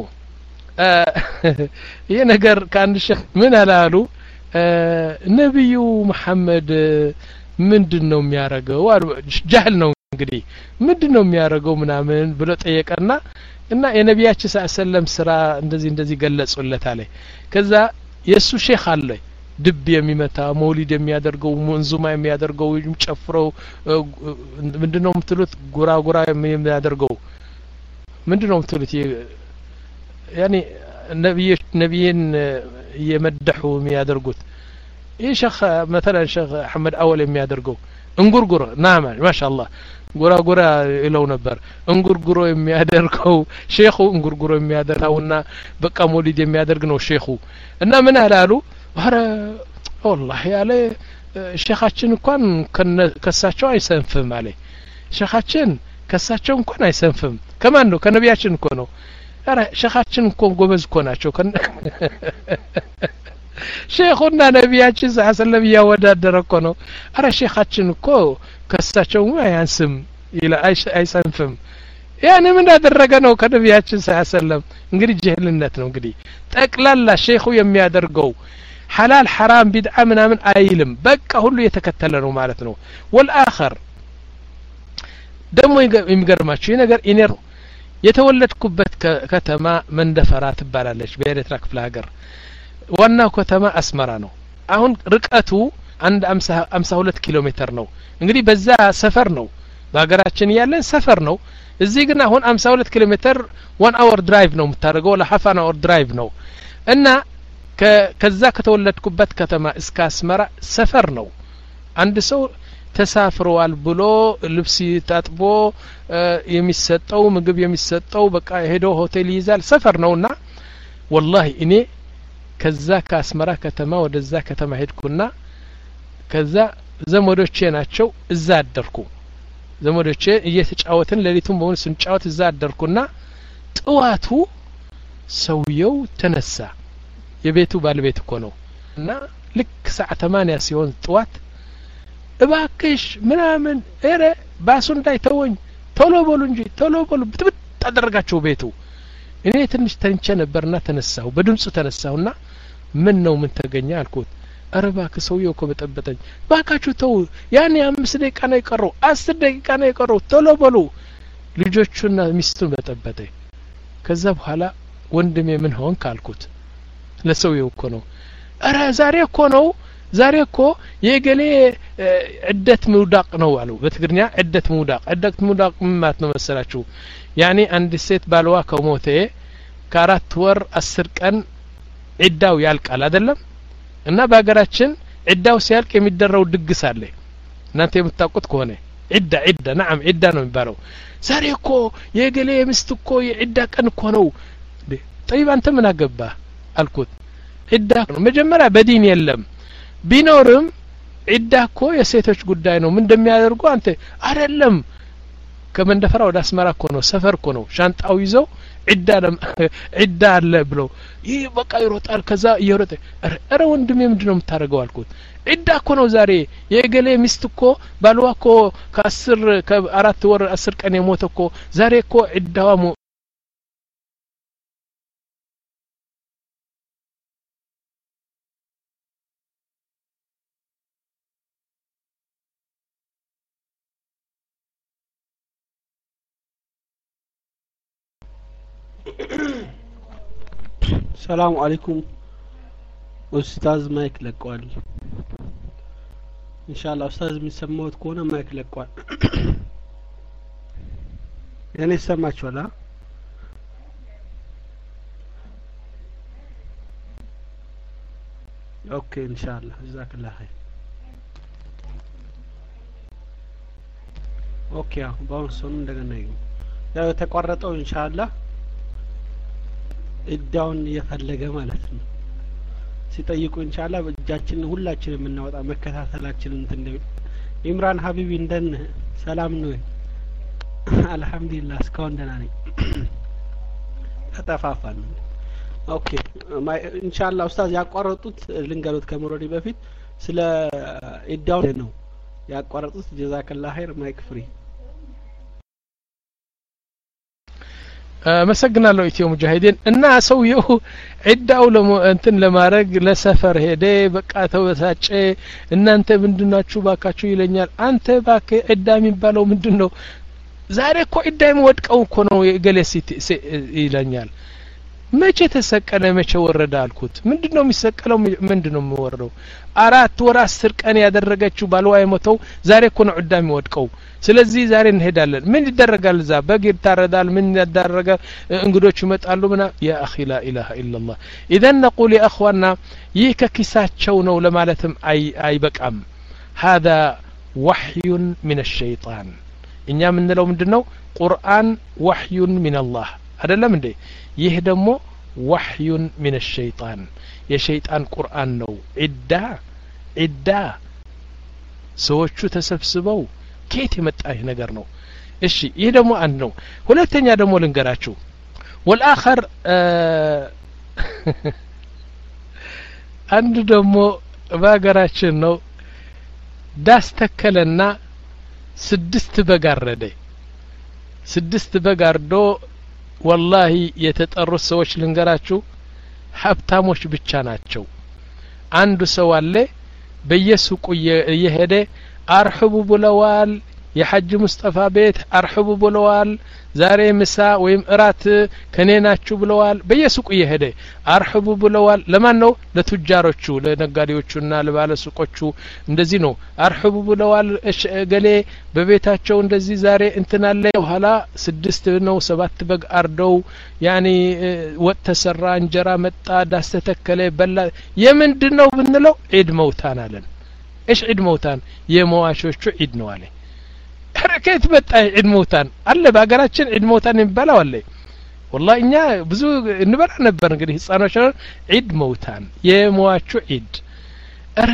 ይሄ ነገር ከአንድ ሸህ ምን አላሉ ነብዩ መሐመድ ምንድነው የሚያረጋው ጃህል ነው እንግዲህ ምንድነው የሚያረጋው ምናምን ብሎ ጠየቀና እና የነቢያችን ሰለላሁ ስራ እንደዚህ እንደዚህ ገለጹለት አለ ከዛ የሱ ሼክ አለ ድብ የሚመታ መውሊድ የሚያደርገው መንዙማ የሚያደርገው ጨፍረው ምንድነው የምትሉት ጉራ ጉራ የሚያደርገው ምንድነው የምትሉት ያኒ ነብይ ነብይን የመደሑ የሚያደርጉት ይህ ሸህ مثلا ሸህ አህመድ አወል የሚያደርገው እንጉርጉር ናማ ማሻአላህ ጉራ ጉራ ይለው ነበር እንጉርጉሮ የሚያደርገው ሼኹ እንጉርጉሮ የሚያደርገውና በቃ መውሊድ የሚያደርግ ነው ሼኹ እና ምን አላሉ አረ والله ያለ ሼኻችን እንኳን ከሳቸው አይሰንፍም አለ ሼኻችን ከሳቸው እንኳን አይሰንፍም ከማን ነው ከነቢያችን እኮ ነው አረ ሼኻችን እኮ ጎበዝ እኮ ናቸው ሼኹና ነቢያችን ሰለላሁ ያወዳደረ እኮ ነው አረ ሼኻችን እኮ ከሳቸው አያንስም ይላ አይሰንፍም ያኔ ምን አደረገ ነው ከነቢያችን ሰለላሁ እንግዲህ ጀህልነት ነው እንግዲህ ጠቅላላ ሼኹ የሚያደርገው حلال حرام بدعة ምናምን አይልም በቃ ሁሉ የተከተለ ነው ማለት ነው والآخر ደሞ የሚገርማችሁ ነገር ኢነር የተወለድኩበት ከተማ መንደፈራ ትባላለች በኤርትራ ክፍለ ሀገር ዋናው ከተማ አስመራ ነው አሁን ርቀቱ አንድ ሃምሳ ሁለት ኪሎ ሜትር ነው እንግዲህ በዛ ሰፈር ነው በሀገራችን ያለን ሰፈር ነው እዚህ ግን አሁን ሃምሳ ሁለት ኪሎ ሜትር one hour drive ነው የምታደርገው ለhalf an hour drive ነው እና ከዛ ከተወለድኩበት ከተማ እስከ አስመራ ሰፈር ነው አንድ ሰው ተሳፍሯል ብሎ ልብስ ታጥቦ የሚሰጠው ምግብ የሚሰጠው በቃ ሄዶ ሆቴል ይዛል ሰፈር ነውና والله እኔ ከዛ ከአስመራ ከተማ ወደዛ ከተማ ሄድኩና ከዛ ዘመዶቼ ናቸው እዛ አደርኩ ዘመዶቼ እየተጫወትን ለሊቱን በሆነ ስንጫወት እዛ አደርኩና ጥዋቱ ሰውየው ተነሳ የቤቱ ባለቤት እኮ ነው እና ልክ ሰዓት ثمانية ሲሆን ጥዋት እባክሽ ምናምን እረ ባሱ እንዳይተወኝ ቶሎ በሉ እንጂ ቶሎ በሉ ብትብት አደረጋቸው ቤቱ እኔ ትንሽ ተንቸ ነበርና ተነሳው በድምጽ ተነሳውና ምን ነው ምን ተገኘ አልኩት አረባክ ሰውየው እኮ በጠበጠኝ ባካችሁ ተው ያኔ አምስት ደቂቃ ነው የቀረው አስር ደቂቃ ነው የቀረው ቶሎ በሉ ልጆቹና ሚስቱን በጠበጠ ከዛ በኋላ ወንድሜ ምን ሆን ካልኩት ለሰውየው እኮ ነው አረ ዛሬ እኮ ነው ዛሬ እኮ የገሌ ዕደት ሙዳቅ ነው አሉ በትግርኛ ዕደት ሙዳቅ ዕደት ሙዳቅ ማለት ነው መሰላችሁ ያኔ አንድ ሴት ባልዋ ከሞተ ከአራት ወር አስር ቀን ዕዳው ያልቃል አይደለም እና በአገራችን ዕዳው ሲያልቅ የሚደረው ድግስ አለ እናንተ የምታውቁት ከሆነ ዕዳ ዕዳ نعم ዕዳ ነው የሚባለው ዛሬ እኮ የገሌ ሚስት እኮ የዕዳ ቀን እኮ ነው طيب አንተ ምን አገባ አልኩት ዕዳ ነው መጀመሪያ በዲን የለም ቢኖርም ዕዳ እኮ የሴቶች ጉዳይ ነው ምን እንደሚያደርጉ አንተ አይደለም ከመንደፈራ ወደ አስመራ እኮ ነው ሰፈር እኮ ነው ሻንጣው ይዘው ዕዳ ዕዳ አለ ብሎ ይህ በቃ ይሮጣል ከዛ ይሮጣ አረ ወንድሜ ምንድነው የምታረጋው አልኩት ዕዳ እኮ ነው ዛሬ የገሌ ሚስት እኮ ባልዋ እኮ ከአስር ከአራት ወር አስር ቀን የሞተ እኮ ዛሬ እኮ ዕዳዋ ሰላም አለይኩም ኡስታዝ ማይክ ለቀዋል ኢንሻአላህ ኡስታዝ የሚሰማውት ከሆነ ማይክ ለቀዋል የኔ ሰማችኋል አ ኦኬ ኢንሻአላህ ጀዛከላህ ኸይር ኦኬ አሁን ባውንሶን እንደገና ይገው ያው ተቋረጠው ኢንሻአላህ እዳውን እየፈለገ ማለት ነው ሲጠይቁ ኢንሻአላህ በእጃችን ሁላችንም የምናወጣ መከታተላችን እንትን ኢምራን ሀቢቢ እንደን ሰላም ነው አልহামዱሊላህ እስካሁን ደህና ነኝ ተጠፋፋን ኦኬ ኢንሻአላህ ኡስታዝ ያቋረጡት ልንገሩት ከመሮዲ በፊት ስለ እዳው ነው ያቋረጡት ጀዛከላህ ኸይር ማይክ ፍሪ መሰግናለሁ ኢትዮ ሙጃሂዲን እና ሰውየው ዒዳው ለሞ እንትን ለማረግ ለሰፈር ሄደ በቃ ተወሳጨ እናንተ ምንድናችሁ ባካችሁ ይለኛል አንተ ባከ ዒዳ የሚባለው ምንድነው ዛሬ እኮ ዒዳም ወድቀው እኮ ነው ገለሲት ይለኛል መቼ ተሰቀለ መቼ ወረደ አልኩት ምንድነው የሚሰቀለው ምንድነው የሚወረደው አራት ወር አስር ቀን ያደረገችው ባልዋ የሞተው ዛሬ እኮ ነው ዒዳ የሚወድቀው ስለዚህ ዛሬ እንሄዳለን ምን ይደረጋል ዛ በግር ታረዳል ምን ያደረገ እንግዶች ይመጣሉ ምና ያ اخي لا اله الا الله اذا نقول يا اخواننا ይህ ከኪሳቸው ነው ለማለትም አይ አይበቃም هذا وحي من الشيطان እኛ ምንለው ምንድነው ቁርአን وحي من الله አይደለም እንዴ ይህ ደግሞ وحي من الشيطان የሸይጣን ቁርአን ነው ዒዳ ዒዳ ሰዎቹ ተሰብስበው ከየት የመጣ ይህ ነገር ነው እሺ ይህ ደግሞ አንድ ነው ሁለተኛ ደግሞ ልንገራችሁ والآخر አንድ ደግሞ ባገራችን ነው ዳስ ተከለና ስድስት በጋረደ ስድስት በጋርዶ والله የተጠሩት ሰዎች ልንገራችሁ ሀብታሞች ብቻ ናቸው አንዱ ሰው አለ በየሱቁ እየሄደ አርህቡ ብለዋል የሐጅ ሙስጠፋ ቤት አርህቡ ብለዋል ዛሬ ምሳ ወይም እራት ከኔናችሁ ብለዋል በየሱቁ እየሄደ አርህቡ ብለዋል ለማን ነው ለቱጃሮቹ ለነጋዴዎቹና ለባለሱቆቹ እንደዚህ ነው አርህቡ ብለዋል ገሌ በቤታቸው እንደዚህ ዛሬ እንትናለ በኋላ ስድስት ነው ሰባት በግ አርደው ያኒ ወጥ ተሰራ እንጀራ መጣ ዳስ ተተከለ በላ የምንድነው ብንለው ዒድ መውታን አለን ايش عيد موتان የመዋሾቹ ዒድ ነው አለ حركات መጣ ዒድ موتان አለ ባገራችን ዒድ موتان ይባላል አለ والله እኛ ብዙ እንበላ ነበር እንግዲህ ህፃኖች ዒድ موتان የመዋቹ ዒድ አረ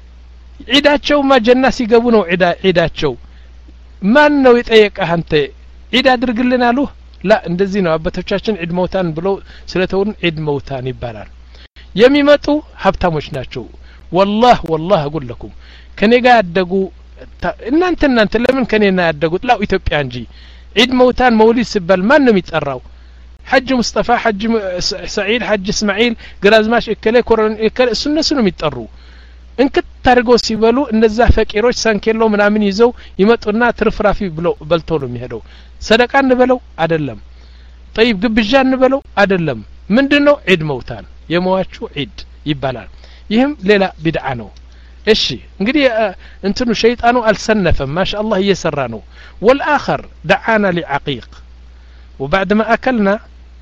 ዒዳቸው ማጀና ሲገቡ ነው ዒዳ ዒዳቸው ማን ነው የጠየቀህ አንተ ዒድ አድርግልን አሉ ላ እንደዚህ ነው አባቶቻችን ዒድ موتان ብለው ስለተውን ዒድ موتان ይባላል የሚመጡ ሀብታሞች ናቸው والله والله اقول لكم كني قاعد ያደጉ እናንተ እናንተ ለምን ከኔና ያደጉት ላው ኢትዮጵያ እንጂ ዒድ موتان መውሊድ ሲባል ማን ነው የሚጠራው ሐጅ ሙስጠፋ ሐጅ ሰዒድ ሐጅ እስማኤል ግራዝማሽ እከለ ኮረን እከለ እሱነሱ ነው የሚጠሩ እንክት ታርጎ ሲበሉ እነዛ ፈቂሮች ሳንኬሎ ምናምን ይዘው ይመጡና ትርፍራፊ ብለው በልተው ነው የሚሄደው ሰደቃ እንበለው አይደለም طيب ግብዣ እንበለው አይደለም ምንድነው ዒድ موتان የመዋቹ ዒድ ይባላል ይህም ሌላ ቢድዓ ነው እሺ እንግዲህ እንትኑ ሸይጣኑ አልሰነፈም ማሻአላህ እየሰራ ነው والآخر دعانا لعقيق وبعد ما أكلنا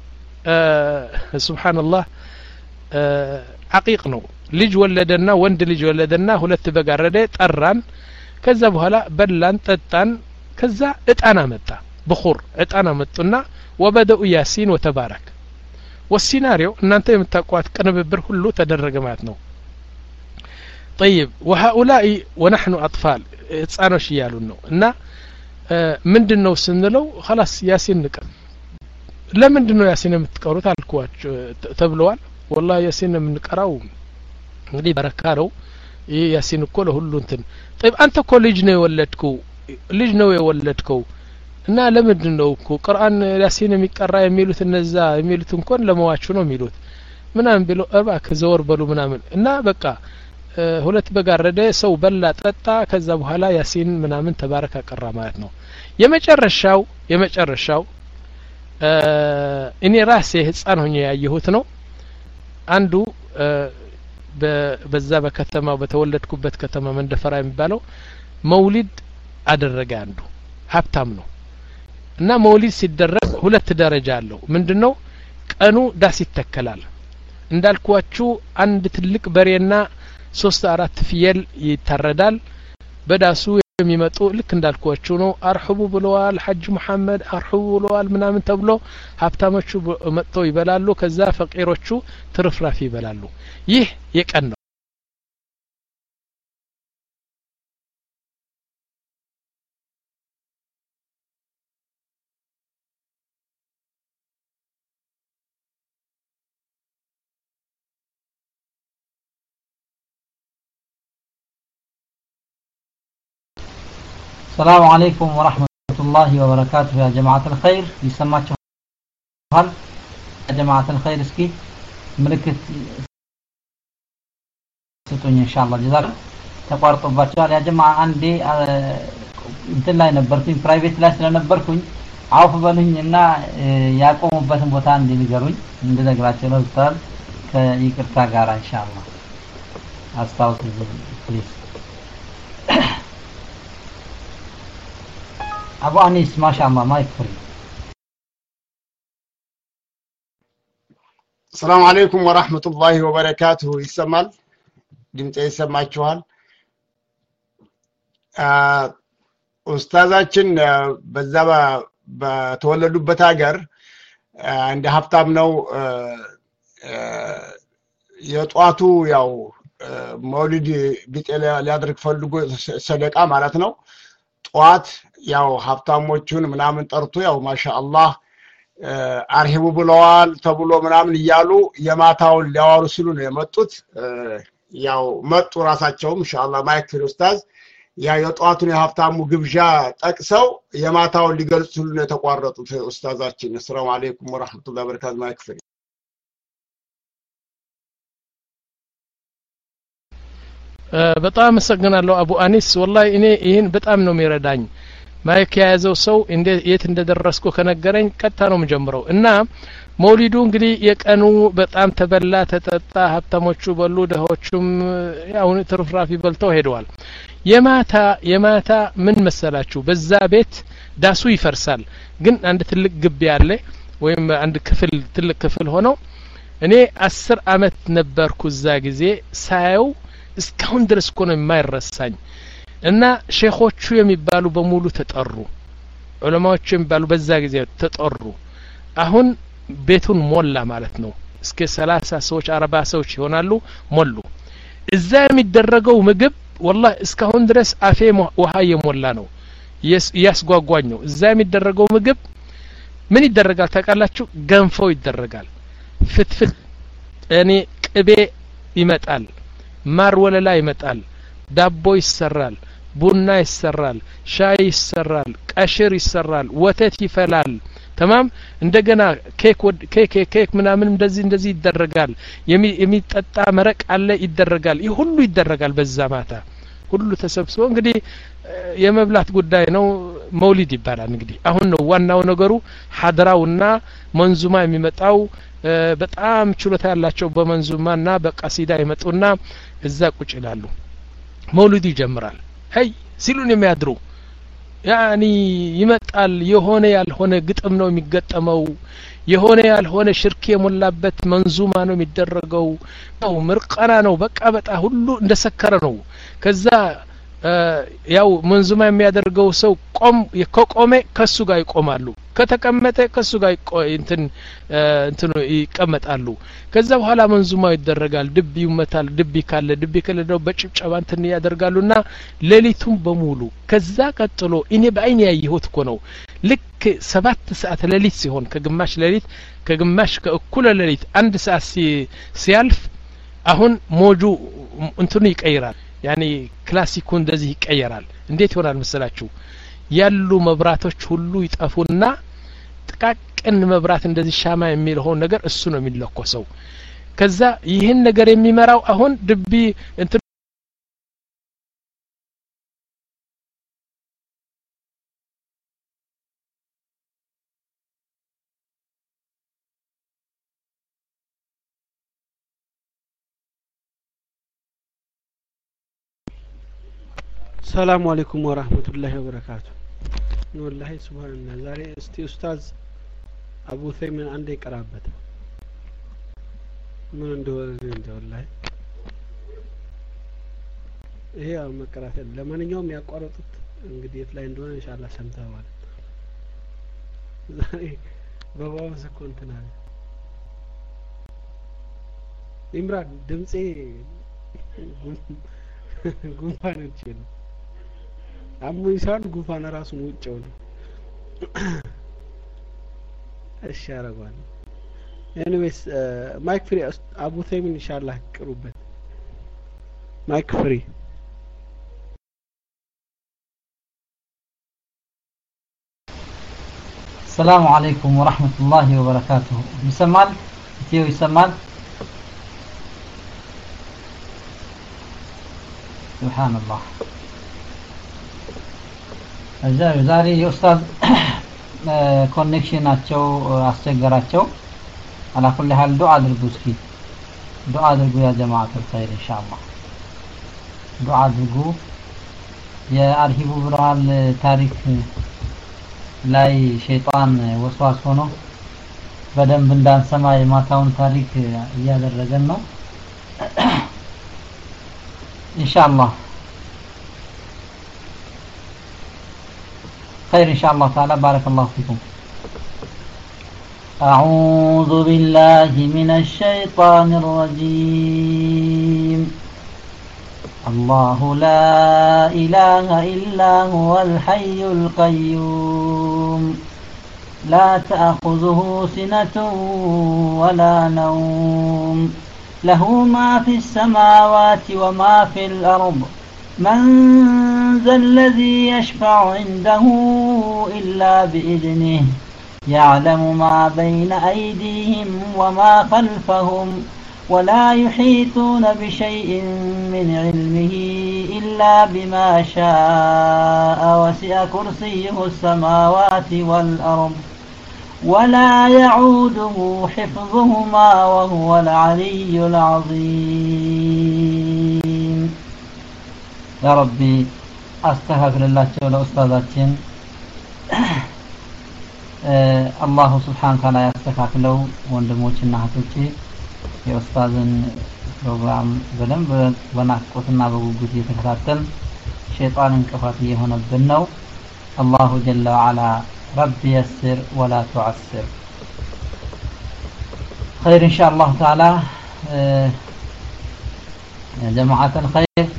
آه سبحان الله آه عقيق ነው ልጅ ወለደና ወንድ ልጅ ወለደና ሁለት በጋረደ ጠራን ከዛ በኋላ በላን ጠጣን ከዛ እጣና መጣ بخور እጣና መጡና وبدأوا ياسين وتبارك والسيناريو እናንተ የምታቋት ቅንብብር ሁሉ ተደረገ ማለት ነው طيب وهؤلاء ونحن أطفال ህፃኖች ይያሉን ነው እና ምንድነው ስንለው خلاص ያሲን ንቀ ለምንድነው ያሲን የምትቀሩት አልኳችሁ ተብለዋል والله ያሲን የምንቀራው እንግዲህ በረካ ነው ይሄ ያሲን እኮ ለሁሉ እንትን طيب አንተ እኮ ልጅ ነው የወለድከው ልጅ ነው የወለድከው እና ለምንድነው እኮ ቁርአን ያሲን የሚቀራ የሚሉት እነዛ የሚሉት እንኳን ለመዋቹ ነው የሚሉት ምናምን ብሎ እባክህ ዘወር በሉ ምናምን እና በቃ ሁለት በጋረደ ሰው በላ ጠጣ ከዛ በኋላ ያሲን ምናምን ተባረከ ቀራ ማለት ነው የመጨረሻው የመጨረሻው እኔ ራሴ ህፃን ሆኜ ያየሁት ነው አንዱ በዛ በከተማው በተወለድኩበት ከተማ መንደፈራ የሚባለው መውሊድ አደረገ አንዱ ሀብታም ነው እና መውሊድ ሲደረግ ሁለት ደረጃ አለው ምንድነው ቀኑ ዳስ ይተከላል እንዳልኳችሁ አንድ ትልቅ በሬና ሶስት አራት ፍየል ይታረዳል በዳሱ የሚመጡ ልክ እንዳልኳችሁ ነው አርህቡ ብለዋል ሐጅ መሐመድ አርህቡ ብለዋል ምናምን ተብሎ ሀብታሞቹ መጥተው ይበላሉ ከዛ ፈቂሮቹ ትርፍራፊ ይበላሉ ይህ የቀን ነው السلام عليكم ورحمة الله وبركاته يا جماعة الخير يسمعكم هل يا جماعة الخير اسكي ملكت ستوني إن شاء الله جزاك تقارطوا باتشال يا جماعة عندي انت لا ينبركين برايفت لا سنبركين عوف بلين إنا يقوم بسم بوتان دي نجروين عند ذا قراتشال أستاذ كيكرتا قارا إن شاء الله أستاذ بليز أبو أنيس ما شاء الله ما يكفري السلام عليكم ورحمة الله وبركاته يسمال دمت يسمع شوال أستاذاتين بزابا بتولدوا بتاجر عند هفتام نو يطواتو ياو مولدي بيت اللي أدرك فلقو صدقة مالتنا طوات ያው ሀብታሞቹን ምናምን ጠርቶ ያው ማሻአላህ አርሂቡ ብለዋል ተብሎ ምናምን ይያሉ የማታውን ሊያዋሩ ሲሉ ነው የመጡት ያው መጡ ራሳቸውም ኢንሻአላህ ማይክል ኡስታዝ ያ የጧቱን የሀብታሙ ግብዣ ጠቅሰው የማታውን ሊገልጹ ሲሉ ነው የተቋረጡት ኡስታዛችን ሰላም አለይኩም ወራህመቱላሂ ወበረካቱ ማይክል በጣም መሰግናለሁ አቡ አኒስ ወላሂ እኔ ይሄን በጣም ነው የሚረዳኝ ማይክ ያዘው ሰው እንደ የት እንደደረስኩ ከነገረኝ ቀጣ ነው የምጀምረው እና መውሊዱ እንግዲህ የቀኑ በጣም ተበላ ተጠጣ ሀብታሞቹ በሉ ደሆቹም ያው ትርፍራፊ በልተው ሄደዋል የማታ የማታ ምን መሰላችሁ በዛ ቤት ዳሱ ይፈርሳል ግን አንድ ትልቅ ግቢ ያለ ወይም አንድ ክፍል ትልቅ ክፍል ሆኖ እኔ አስር አመት ነበርኩ እዛ ጊዜ ሳየው እስካሁን ድረስ እኮ ነው የማይረሳኝ እና ሼኾቹ የሚባሉ በሙሉ ተጠሩ ዑለማዎቹ የሚባሉ በዛ ጊዜ ተጠሩ አሁን ቤቱን ሞላ ማለት ነው እስከ ሰላሳ ሰዎች አርባ ሰዎች ይሆናሉ ሞሉ እዛ የሚደረገው ምግብ والله እስካሁን ድረስ አፌ ውሃ የሞላ ነው ያስጓጓኝ ነው እዛ የሚደረገው ምግብ ምን ይደረጋል ታውቃላችሁ ገንፎ ይደረጋል ፍትፍት እኔ ቅቤ ይመጣል ማር ወለላ ይመጣል ዳቦ ይሰራል ቡና ይሰራል ሻይ ይሰራል ቀሽር ይሰራል ወተት ይፈላል تمام እንደገና ኬክ ኬክ ኬክ ምናምን እንደዚህ እንደዚህ ይደረጋል የሚጠጣ መረቅ አለ ይደረጋል ይሄ ሁሉ ይደረጋል በዛ ማታ ሁሉ ተሰብስቦ እንግዲህ የመብላት ጉዳይ ነው መውሊድ ይባላል እንግዲህ አሁን ነው ዋናው ነገሩ ሐድራውና መንዙማ የሚመጣው በጣም ችሎታ ያላቸው በመንዙማና በቀሲዳ ይመጡና እዛ ቁጭ ይላሉ መውሊድ ይጀምራል ሄይ ሲሉን የሚያድሩ ያኒ ይመጣል የሆነ ያልሆነ ግጥም ነው የሚገጠመው የሆነ ያልሆነ ሽርክ የሞላበት መንዙማ ነው የሚደረገው ነው ምርቀና ነው በቃ በጣ ሁሉ እንደሰከረ ነው ከዛ ያው መንዙማ የሚያደርገው ሰው ቆም ከቆመ ከሱ ጋር ይቆማሉ ከተቀመጠ ከሱ ጋር እንትን እንትን ይቀመጣሉ ከዛ በኋላ መንዙማው ይደረጋል ድብ ይመታል ድብ ካለ ድብ ካለ ነው በጭብጨባ እንትን ያደርጋሉና ሌሊቱን በሙሉ ከዛ ቀጥሎ እኔ በአይኔ ያየሁት እኮ ነው ልክ ሰባት ሰዓት ሌሊት ሲሆን ከግማሽ ሌሊት ከግማሽ ከእኩለ ሌሊት አንድ ሰዓት ሲያልፍ አሁን ሞጁ እንትኑ ይቀይራል ያኒ ክላሲኩ እንደዚህ ይቀየራል እንዴት ይሆናል መሰላችሁ ያሉ መብራቶች ሁሉ ይጠፉና ጥቃቅን መብራት እንደዚህ ሻማ የሚልሆን ነገር እሱ ነው የሚለኮሰው ከዛ ይህን ነገር የሚመራው አሁን ድቢ እንት السلام عليكم ورحمة الله وبركاته. والله سبحان الله زاري استي أستاذ أبو ثيمن عندي قرابة من ندور ندور والله هي مقرات ለማንኛውም ያቋረጡት እንግዲህ የት ላይ እንደሆነ ኢንሻአላህ ሰምተዋል ዛሬ በባው ሰኮንትና ኢምራን ድምጼ ጉንፋን እቺን አሙይ ሳን ጉንፋን ራሱን ውጭው ነው እሺ ያረጋል ኤኒዌይስ ማይክ ፍሪ አቡ ثيمن ኢንሻአላህ ቅሩበት ማይክ ፍሪ السلام عليكم ورحمة الله وبركاته. يسمال تيو يسمال سبحان الله. الزاري زاري يا أستاذ كونكشناتشو أستجراتشو على كل حال دعاء درجوسكي دعاء درجو يا جماعة الخير إن شاء الله دعاء درجو يا أرهبو برال تاريخ ላይ ሸይጣን ወስዋስ ሆኖ በደንብ እንዳንሰማ የማታውን ታሪክ እያደረገን ነው ኢንሻአላህ خير إن شاء الله تعالى بارك الله فيكم أعوذ بالله من الشيطان الرجيم الله لا إله إلا هو الحي القيوم لا تأخذه سنة ولا نوم له ما في السماوات وما في الأرض من ذا الذي يشفع عنده إلا بإذنه يعلم ما بين أيديهم وما خلفهم ولا يحيطون بشيء من علمه إلا بما شاء وسع كرسيه السماوات والأرض ولا يعوده حفظهما وهو العلي العظيم يا ربي أستغفر الله تعالى أستاذاتين الله سبحانه وتعالى يستغفر له وندموچنا حتوچي የኡስታዝን ፕሮግራም በደንብ በናፍቆትና በጉጉት እየተከታተል ሸይጣን እንቅፋት እየሆነብን ነው አላሁ ጀለ ወዐላ ረቢ يسر ولا تعسر خير ان شاء الله تعالى يا جماعة الخير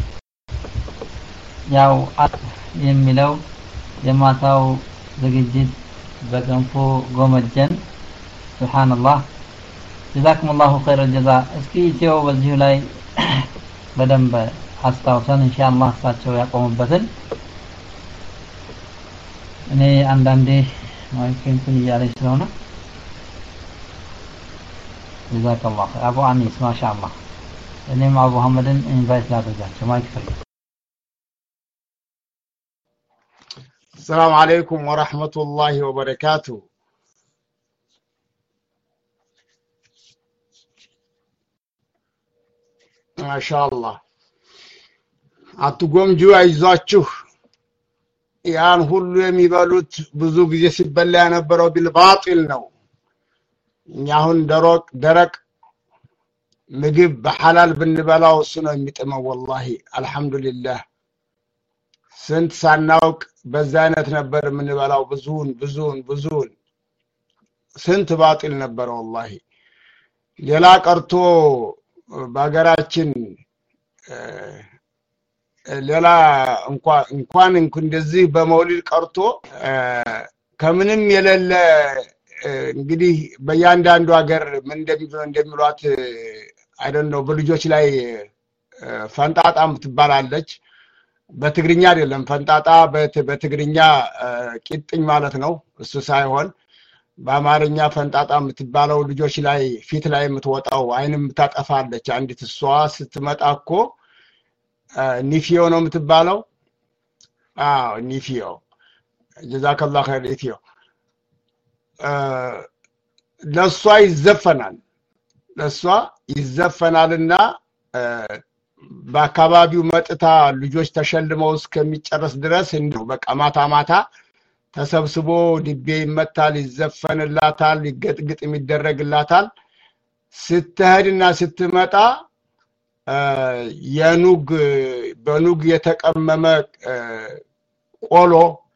ያው የሚለው የማታው ዝግጅት በገንፎ ጎመጀን ሱብሃንአላህ جزاكم الله خير الجزاء اسكي تيو بزيو لاي بدنب አስታውሰን ኢንሻአላህ እሳቸው ያቆሙበትን እኔ አንዳንዴ ማይክን እያለች ስለሆነ جزاك الله خير አቡ አኒስ ማሻአላህ እኔም አቡ መሐመድን ኢንቫይት ላደርጋቸው ማይክ ፍሪ السلام عليكم ورحمة الله وبركاته ما شاء الله አትጎምጁ አይዟችሁ ያን ሁሉ የሚበሉት ብዙ ጊዜ ሲበላ የነበረው ቢልባጢል ነው እኛ አሁን ደረቅ ደረቅ ምግብ በሐላል ብንበላው እሱ ነው የሚጥመው والله አልহামዱሊላህ ስንት ሳናውቅ በዛ አይነት ነበር የምንበላው ብዙውን ብዙውን ብዙውን ስንት ባጢል ነበር والله ሌላ ቀርቶ በአገራችን ሌላ እንኳን እንኳን እንደዚህ በመውሊድ ቀርቶ ከምንም የሌለ እንግዲህ በእያንዳንዱ ሀገር ምን እንደሚሉ እንደሚሏት አይ ዶንት ኖ በልጆች ላይ ፈንጣጣም ትባላለች በትግርኛ አይደለም ፈንጣጣ በትግርኛ ቂጥኝ ማለት ነው እሱ ሳይሆን በአማርኛ ፈንጣጣ የምትባለው ልጆች ላይ ፊት ላይ የምትወጣው አይንም ታጠፋለች አንዲት እሷ ስትመጣኮ ኒፊዮ ነው የምትባለው አዎ ኒፊዮ ጀዛከላሁ ኸይር ኒፊዮ ለሷ ይዘፈናል ለሷ ይዘፈናልና በአካባቢው መጥታ ልጆች ተሸልመው እስከሚጨርስ ድረስ እንደው በቃ ማታ ማታ ተሰብስቦ ድቤ ይመታል ይዘፈንላታል ይገጥግጥ የሚደረግላታል ስትሄድና ስትመጣ የኑግ በኑግ የተቀመመ ቆሎ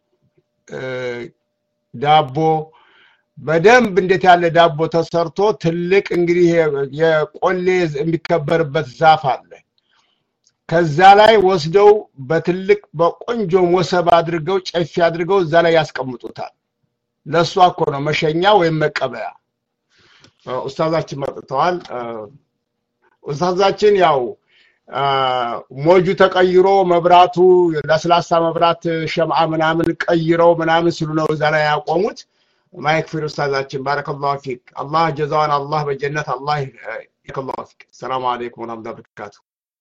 ዳቦ በደንብ እንዴት ያለ ዳቦ ተሰርቶ ትልቅ እንግዲህ የቆሌ የሚከበርበት ዛፍ አለ ከዛ ላይ ወስደው በትልቅ በቆንጆ ወሰብ አድርገው ጨፊ አድርገው እዛ ላይ ያስቀምጡታል ለሷ እኮ ነው መሸኛ ወይም መቀበያ ኡስታዛችን መጥተዋል ኡስታዛችን ያው ሞጁ ተቀይሮ መብራቱ ለስላሳ መብራት ሸምዓ ምናምን ቀይረው ምናምን ሲሉ ነው እዛ ላይ ያቆሙት ማይክ ፍሪ ኡስታዛችን ባረከላሁ ፊክ አላህ ጀዛዋን አላህ በጀነት አላህ ይከላሁ ፊክ ሰላም አለይኩም ወራህመቱላሂ ወበረካቱ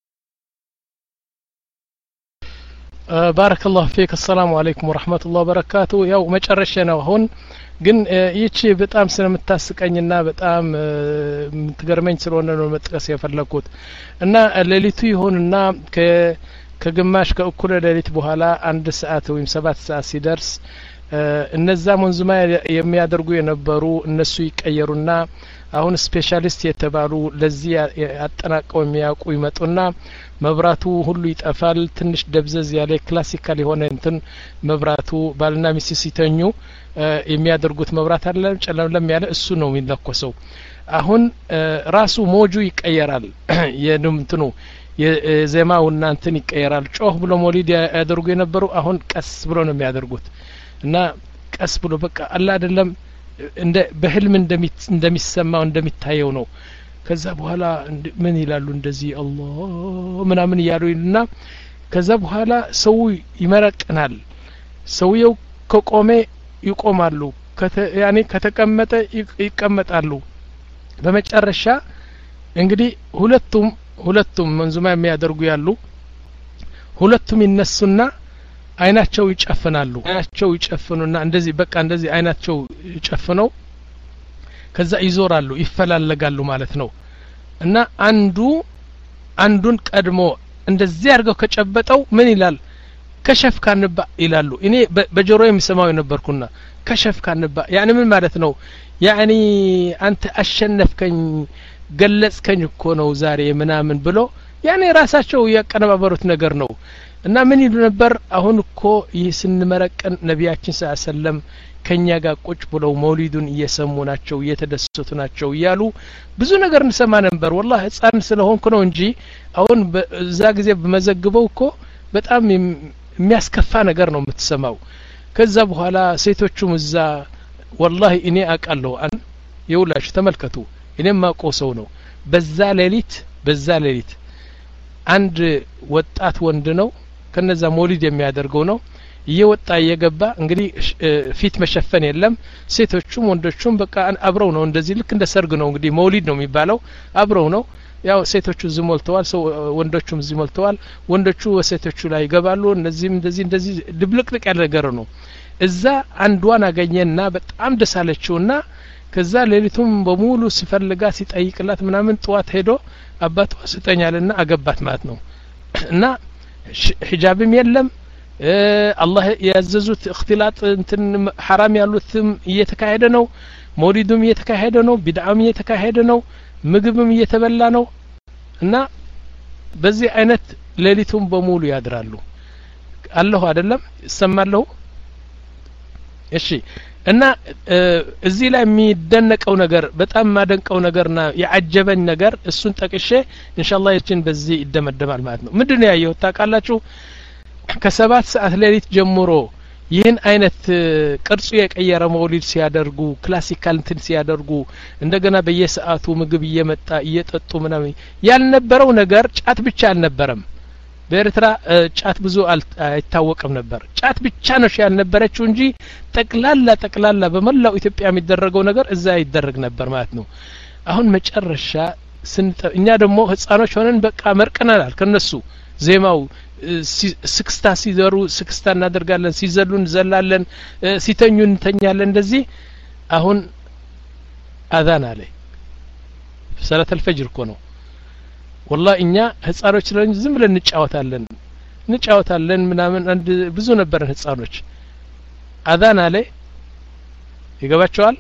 بارك الله فيك السلام عليكم ورحمة الله وبركاته ያው መጨረሻ ነው አሁን ግን ይቺ በጣም ስለምታስቀኝና በጣም ምትገርመኝ ስለሆነ ነው መጥቀስ የፈለኩት እና ሌሊቱ ይሆንና ከ ከግማሽ ከእኩለ ሌሊት በኋላ አንድ ሰዓት ወይም ሰባት ሰዓት ሲደርስ እነዛ መንዙማ የሚያደርጉ የነበሩ እነሱ ይቀየሩና አሁን ስፔሻሊስት የተባሉ ለዚህ አጠናቀው የሚያውቁ ይመጡና መብራቱ ሁሉ ይጠፋል ትንሽ ደብዘዝ ያለ ክላሲካል የሆነ እንትን መብራቱ ባልና ሚስት ሲተኙ የሚያደርጉት መብራት አለ ጨለምለም ያለ እሱ ነው የሚለኮሰው አሁን ራሱ ሞጁ ይቀየራል የድምትኑ የዜማውና እንትን ይቀየራል ጮህ ብሎ ሞሊድ ያደርጉ የነበሩ አሁን ቀስ ብሎ ነው የሚያደርጉት እና ቀስ ብሎ በቃ አላ አይደለም እንደ በህልም እንደሚሰማው እንደሚታየው ነው ከዛ በኋላ ምን ይላሉ እንደዚህ አላህ ምናምን ያሉና ከዛ በኋላ ሰው ይመረቅናል ሰውየው ከቆመ ይቆማሉ ያኔ ከተቀመጠ ይቀመጣሉ በመጨረሻ እንግዲህ ሁለቱም ሁለቱም መንዙማ የሚያደርጉ ያሉ ሁለቱም ይነሱና አይናቸው ይጨፍናሉ አይናቸው ይጨፍኑና እንደዚህ በቃ እንደዚህ አይናቸው ይጨፍነው ከዛ ይዞራሉ ይፈላለጋሉ ማለት ነው እና አንዱ አንዱን ቀድሞ እንደዚህ አድርገው ከጨበጠው ምን ይላል ከሸፍ ካንባ ይላሉ እኔ በጆሮዬ የምሰማው ነበርኩና ከሸፍ ካንባ ያኒ ምን ማለት ነው ያኒ አንተ አሸነፍከኝ ገለጽከኝ እኮ ነው ዛሬ ምናምን ብሎ ያኒ ራሳቸው ያቀነባበሩት ነገር ነው እና ምን ይሉ ነበር አሁን እኮ ይስንመረቀን ነቢያችን ሰለላሁ ከኛ ጋር ቁጭ ብለው መውሊዱን እየሰሙ ናቸው እየተደሰቱ ናቸው ይያሉ ብዙ ነገር እንሰማ ነበር والله ህፃን ስለሆንኩ ነው እንጂ አሁን በዛ ጊዜ በመዘግበው እኮ በጣም የሚያስከፋ ነገር ነው የምትሰማው ከዛ በኋላ ሴቶቹም እዛ والله እኔ አቃለሁ አን ይውላሽ ተመልከቱ እኔም ማቆ ሰው ነው በዛ ሌሊት በዛ ሌሊት አንድ ወጣት ወንድ ነው ከነዛ ሞሊድ የሚያደርገው ነው እየወጣ እየገባ እንግዲህ ፊት መሸፈን የለም ሴቶቹም ወንዶቹም በቃ አብረው ነው እንደዚህ ልክ እንደ ሰርግ ነው እንግዲህ መውሊድ ነው የሚባለው አብረው ነው ያው ሴቶቹ ዝሞልተዋል ሰው ወንዶቹም ዝሞልተዋል ወንዶቹ ወሴቶቹ ላይ ይገባሉ እነዚህም እንደዚህ እንደዚህ ድብልቅልቅ ያለ ነገር ነው እዛ አንዷን አገኘና በጣም ደሳለችውና ከዛ ሌሊቱም በሙሉ ሲፈልጋ ሲጠይቅላት ምናምን ጧት ሄዶ አባቷ ስጠኛልና አገባት ማለት ነው እና ሒጃብም የለም አላህ ያዘዙት እክትላጥ እንትን حرام ያሉትም እየተካሄደ ነው መውሊዱም እየተካሄደ ነው ቢድዓም እየተካሄደ ነው ምግብም እየተበላ ነው እና በዚህ አይነት ሌሊቱም በሙሉ ያድራሉ አላህ አይደለም ይሰማለው እሺ እና እዚህ ላይ የሚደነቀው ነገር በጣም ማደንቀው ነገርና ያዓጀበኝ ነገር እሱን ጠቅሼ ኢንሻአላህ ይችን በዚህ ይደመደማል ማለት ነው ምንድነው ያየው ታቃላችሁ ከሰባት ሰዓት ሌሊት ጀምሮ ይህን አይነት ቅርጹ የቀየረ መውሊድ ሲያደርጉ ክላሲካል እንትን ሲያደርጉ እንደገና በየሰዓቱ ምግብ እየመጣ እየጠጡ ምናምን ያልነበረው ነገር ጫት ብቻ አልነበረም በኤርትራ ጫት ብዙ አይታወቅም ነበር ጫት ብቻ ነው ያልነበረችው እንጂ ጠቅላላ ጠቅላላ በመላው ኢትዮጵያ የሚደረገው ነገር እዛ ይደረግ ነበር ማለት ነው አሁን መጨረሻ እኛ ደግሞ ህፃኖች ሆነን በቃ መርቀናል ከነሱ ዜማው ስክስታ ሲዘሩ ስክስታ እናደርጋለን ሲዘሉ እንዘላለን ሲተኙ እንተኛለን እንደዚህ አሁን አዛን አለ ሰላተ الفجر እኮ ነው والله እኛ ህፃኖች ነን ዝም ብለን እንጫወታለን እንጫወታለን ምናምን አንድ ብዙ ነበር ህፃኖች አዛን አለ ይገባቸዋል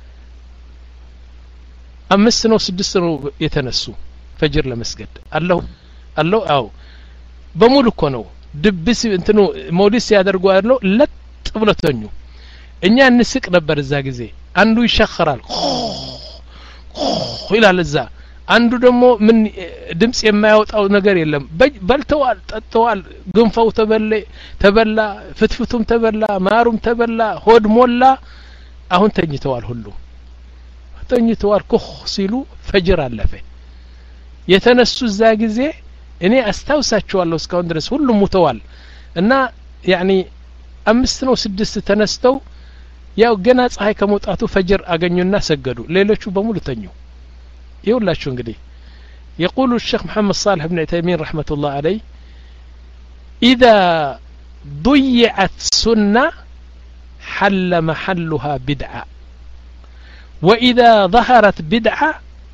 አምስት ነው ስድስት ነው የተነሱ ፈጅር ለመስገድ አለው አለው አው በሙሉ እኮ ነው ድብስ እንትኑ ሞዲስ ያደርጉ አይደል ለጥ ብለተኙ እኛ እንስቅ ነበር እዛ ጊዜ አንዱ ይሸخራል ይላል እዛ አንዱ ደግሞ ምን ድምጽ የማያወጣው ነገር የለም በልተዋል ጠጥተዋል ግንፋው ተበለ ተበላ ፍትፍቱም ተበላ ማሩም ተበላ ሆድ ሞላ አሁን ተኝተዋል ሁሉ ተኝተዋል ኮህ ሲሉ ፈጅር አለፈ የተነሱ እዛ ጊዜ እኔ አስታውሳቸዋለሁ እስካሁን ድረስ ሁሉም ሙተዋል እና ያኒ አምስት ነው ስድስት ተነስተው ያው ገና ፀሐይ ከመውጣቱ ፈጅር አገኙና ሰገዱ ሌሎቹ በሙሉ ተኙ ይውላችሁ እንግዲህ يقول الشيخ محمد صالح بن عثيمين رحمة الله عليه إذا ضيعت سنة حل محلها بدعة وإذا ظهرت بدعة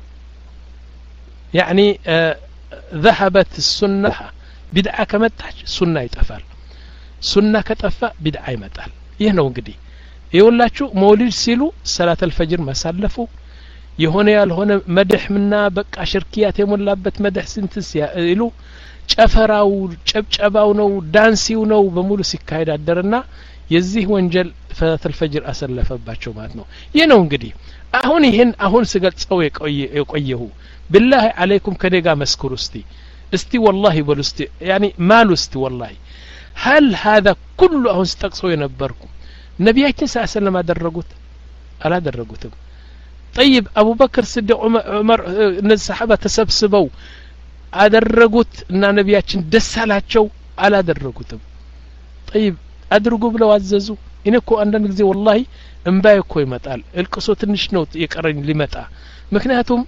يعني آه ذهبت السنة بدعة كمتاج سنة يتفعل سنة كتفا بدعة يمتال يهنو እንግዲህ ይውላችሁ መውሊድ ሲሉ ሰላተ الفجر ማሳለፉ የሆነ ያልሆነ መድህምና በቃ ሽርኪያት የሞላበት መድህ ስንትስ ይሉ ጨፈራው ጨብጨባው ነው ዳንሲው ነው በሙሉ ሲካሄድ አደረና የዚህ ወንጀል ሰላተ الفجر አሰለፈባቸው ማለት ነው ይሄ ነው እንግዲህ አሁን ይሄን አሁን ስገልጸው የቆየው بالله عليكم كدغا مسكروا استي استي والله بلو استي يعني مالو استي والله هل هذا كله አሁን استقصوا ينبركم ነብያችን ሰለላሁ ዐለይሂ ወሰለም አደረጉት አላደረጉትም طيب ابو بكر صديق عمر እነዚህ ሰሃባ ተሰብስበው አደረጉት እና ነብያችን ደስ አላቸው አላደረጉትም طيب አድርጉ ብለው አዘዙ እኔኮ አንዳንድ ጊዜ والله እንባይ እኮ ይመጣል እልቅሶ ትንሽ ነው የቀረኝ ሊመጣ ምክንያቱም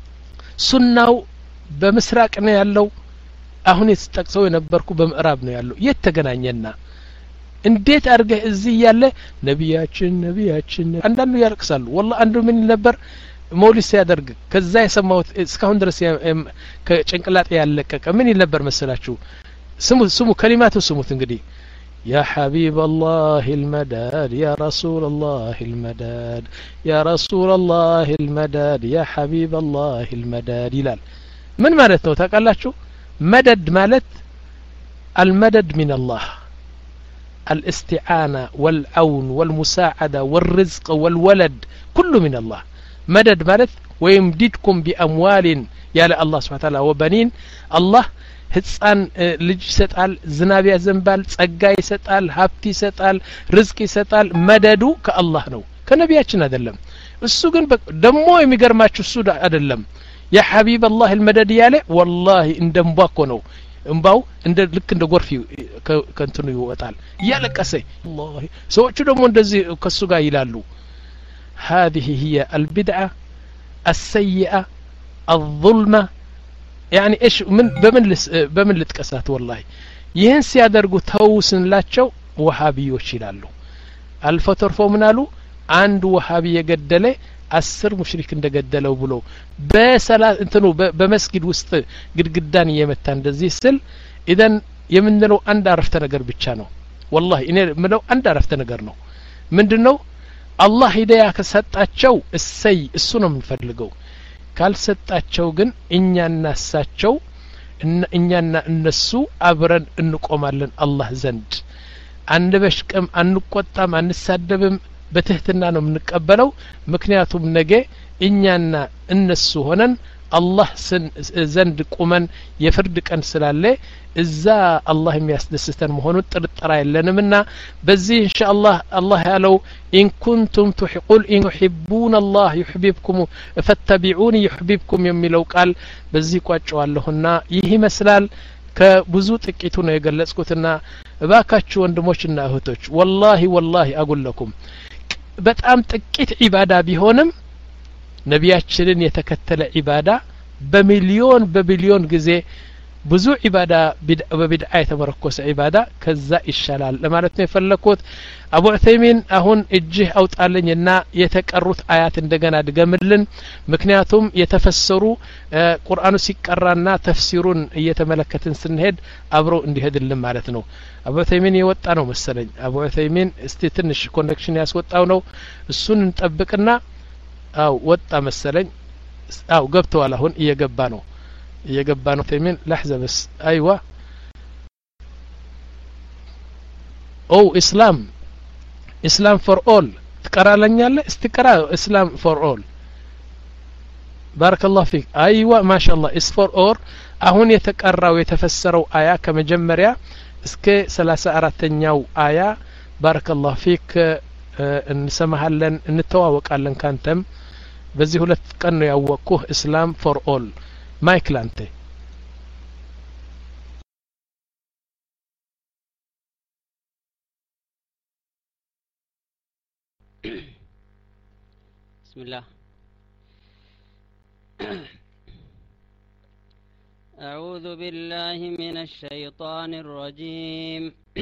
ሱናው በመስራቅ ነው ያለው አሁን የተጠቅሰው የነበርኩ በምዕራብ ነው ያለው የተገናኘና እንዴት አርገህ እዚህ ያለ ነብያችን ነብያችን አንዳንዱ ያርክሳሉ والله አንዱ ምን ነበር ሞሊስ ያደርግ ከዛ የሰማሁት እስካሁን ድረስ ከጭንቅላጤ ያለቀቀ ምን ነበር መሰላችሁ ስሙ ስሙ ከሊማቱ ስሙት እንግዲህ يا حبيب الله المداد يا رسول الله المداد يا رسول الله المداد يا حبيب الله المداد ይላል ምን ማለት ነው ታውቃላችሁ መደድ ማለት المدد من الله الاستعانة والعون والمساعدة والرزق والولد كل من الله مدد مالت ويمددكم بأموال يا الله سبحانه وتعالى وبنين الله ህፃን ልጅ ይሰጣል ዝናብ ያዘንባል ጸጋ ይሰጣል ሀብት ይሰጣል ርዝቅ ይሰጣል መደዱ ከአላህ ነው ከነቢያችን አይደለም እሱ ግን ደሞ የሚገርማችሁ እሱ አይደለም ያ ሐቢብ አላህ المدد ያለ والله እንደምባኮ ነው እንባው እንደ ልክ እንደ ጎርፍ ከንቱኑ ይወጣል ያለቀሰ والله ሰዎቹ ደግሞ እንደዚህ ከሱ ጋር ይላሉ هذه هي البدعة السيئة الظلمة يعني ايش من بمن لس بمن لتقسات والله ይህን ሲያደርጉ ተውስንላቸው ወሃቢዮች ይላሉ አልፈተርፎ ምናሉ አንድ ወሃቢ የገደለ አስር ሙሽሪክ እንደገደለው ብሎ በሰላት እንትኑ በመስጊድ ውስጥ ግድግዳን እየመታ እንደዚህ ስል ኢደን የምንለው አንድ አረፍተ ነገር ብቻ ነው والله እኔ ምለው አንድ አረፍተ ነገር ነው ምንድነው አላህ ሂዳያ ከሰጣቸው እሰይ እሱ ነው የምንፈልገው ካልሰጣቸው ግን እኛና እሳቸው እኛና እነሱ አብረን እንቆማለን አላህ ዘንድ አንበሽቀም አንቆጣም አንሳደብም በትህትና ነው የምንቀበለው ምክንያቱም ነገ እኛና እነሱ ሆነን አላህ ዘንድ ቁመን የፍርድ ቀን ስላለ እዛ አላህ የሚያስደስተን መሆኑን ጥርጥር የለንምና በዚህ ኢንሻአላህ አላህ ያለው ኢን ኩንቱም ትሂቁል ኢን ቱሂቡን አላህ ይحببكم ፈተቢዑኒ ይحببكم የሚለው ቃል በዚህ ቋጫዋለሁና ይህ ይመስላል ከብዙ ጥቂቱ ነው የገለጽኩትና እባካችሁ ወንድሞችና እህቶች والله والله አጉለኩም በጣም ጥቂት ኢባዳ ቢሆንም ነቢያችንን የተከተለ ኢባዳ በሚሊዮን በቢሊዮን ጊዜ ብዙ ዒባዳ በቢድዓ የተመረኮሰ ዒባዳ ከዛ ይሻላል ለማለት ነው የፈለኩት። አቡ ዑሰይሚን አሁን እጅህ አውጣልኝና የተቀሩት አያት እንደገና ድገምልን። ምክንያቱም የተፈሰሩ ቁርአኑ ሲቀራና ተፍሲሩን እየተመለከትን ስንሄድ አብሮ እንዲሄድልን ማለት ነው። አቡ ዑሰይሚን የወጣ ነው መሰለኝ። አቡ ዑሰይሚን እስቲ ትንሽ ኮኔክሽን ያስወጣው ነው፣ እሱን እንጠብቅና አው ወጣ መሰለኝ። አው ገብተዋል፣ አሁን እየገባ ነው እየገባ ነው ተይሚን لحظه بس ايوه او اسلام اسلام for all تقرالኛለ استقرا اسلام for all بارك الله فيك ايوه ما شاء الله is for all አሁን የተቀራው የተፈሰረው አያ ከመጀመሪያ እስከ ሰላሳ አራተኛው አያ بارك الله فيك እንሰማሃለን እንተዋወቃለን ካንተም በዚህ ሁለት ቀን ነው ያወቅኩህ اسلام for all مايك لانتي بسم الله أعوذ بالله من الشيطان الرجيم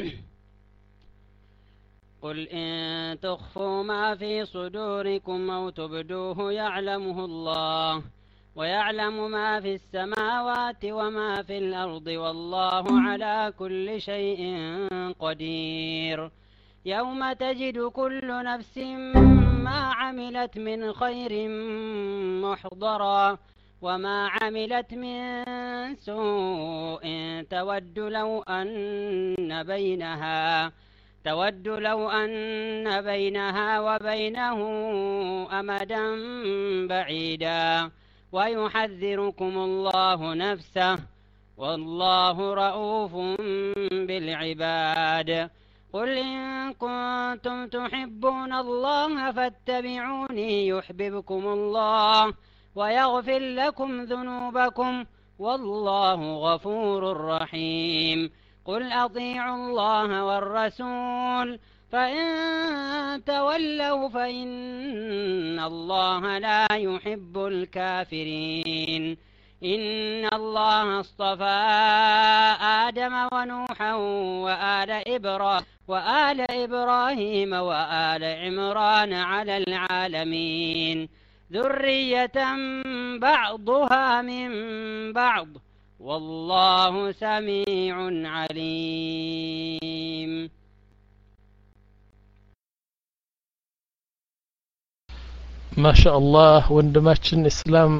قل إن تخفوا ما في صدوركم أو تبدوه يعلمه الله ويعلم ما في السماوات وما في الأرض والله على كل شيء قدير يوم تجد كل نفس ما عملت من خير محضرا وما عملت من سوء تود لو أن بينها تود لو أن بينها وبينه أمدا بعيدا ويحذركم الله نفسه والله رؤوف بالعباد قل إن كنتم تحبون الله فاتبعوني يحببكم الله ويغفر لكم ذنوبكم والله غفور رحيم قل أطيعوا الله والرسول فإن تولوا فإن الله لا يحب الكافرين إن الله اصطفى آدم ونوحا وآل إبراهيم وآل إبراهيم وآل عمران على العالمين ذرية بعضها من بعض والله سميع عليم ما شاء الله ወንድማችን እስላም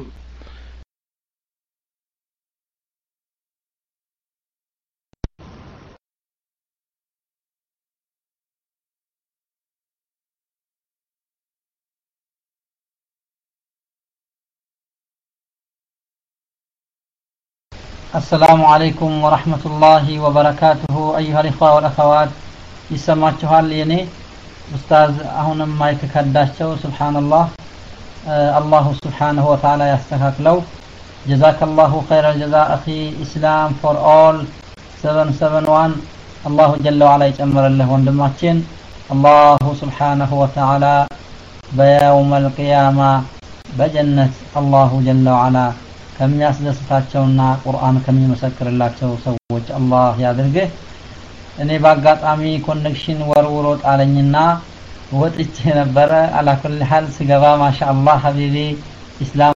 السلام عليكم ورحمة الله وبركاته أيها الإخوة والأخوات يسمعتها لي أستاذ أهون مايك كداشو سبحان الله آه الله سبحانه وتعالى يستحق له جزاك الله خير الجزاء أخي إسلام for all سبعة سبعة واحد الله جل وعلا يتأمر له وندماتين الله سبحانه وتعالى بيوم القيامة بجنة الله جل وعلا كم يسدستاቸውና ቁርአን ከሚመሰክርላቸው ሰዎች አላህ ያድርግህ። እኔ ባጋጣሚ ኮኔክሽን ወርውሮ ጣለኝና ወጥቼ ነበረ። አላኩል ሐል ስገባ ማሻአላህ ሐቢቢ ኢስላም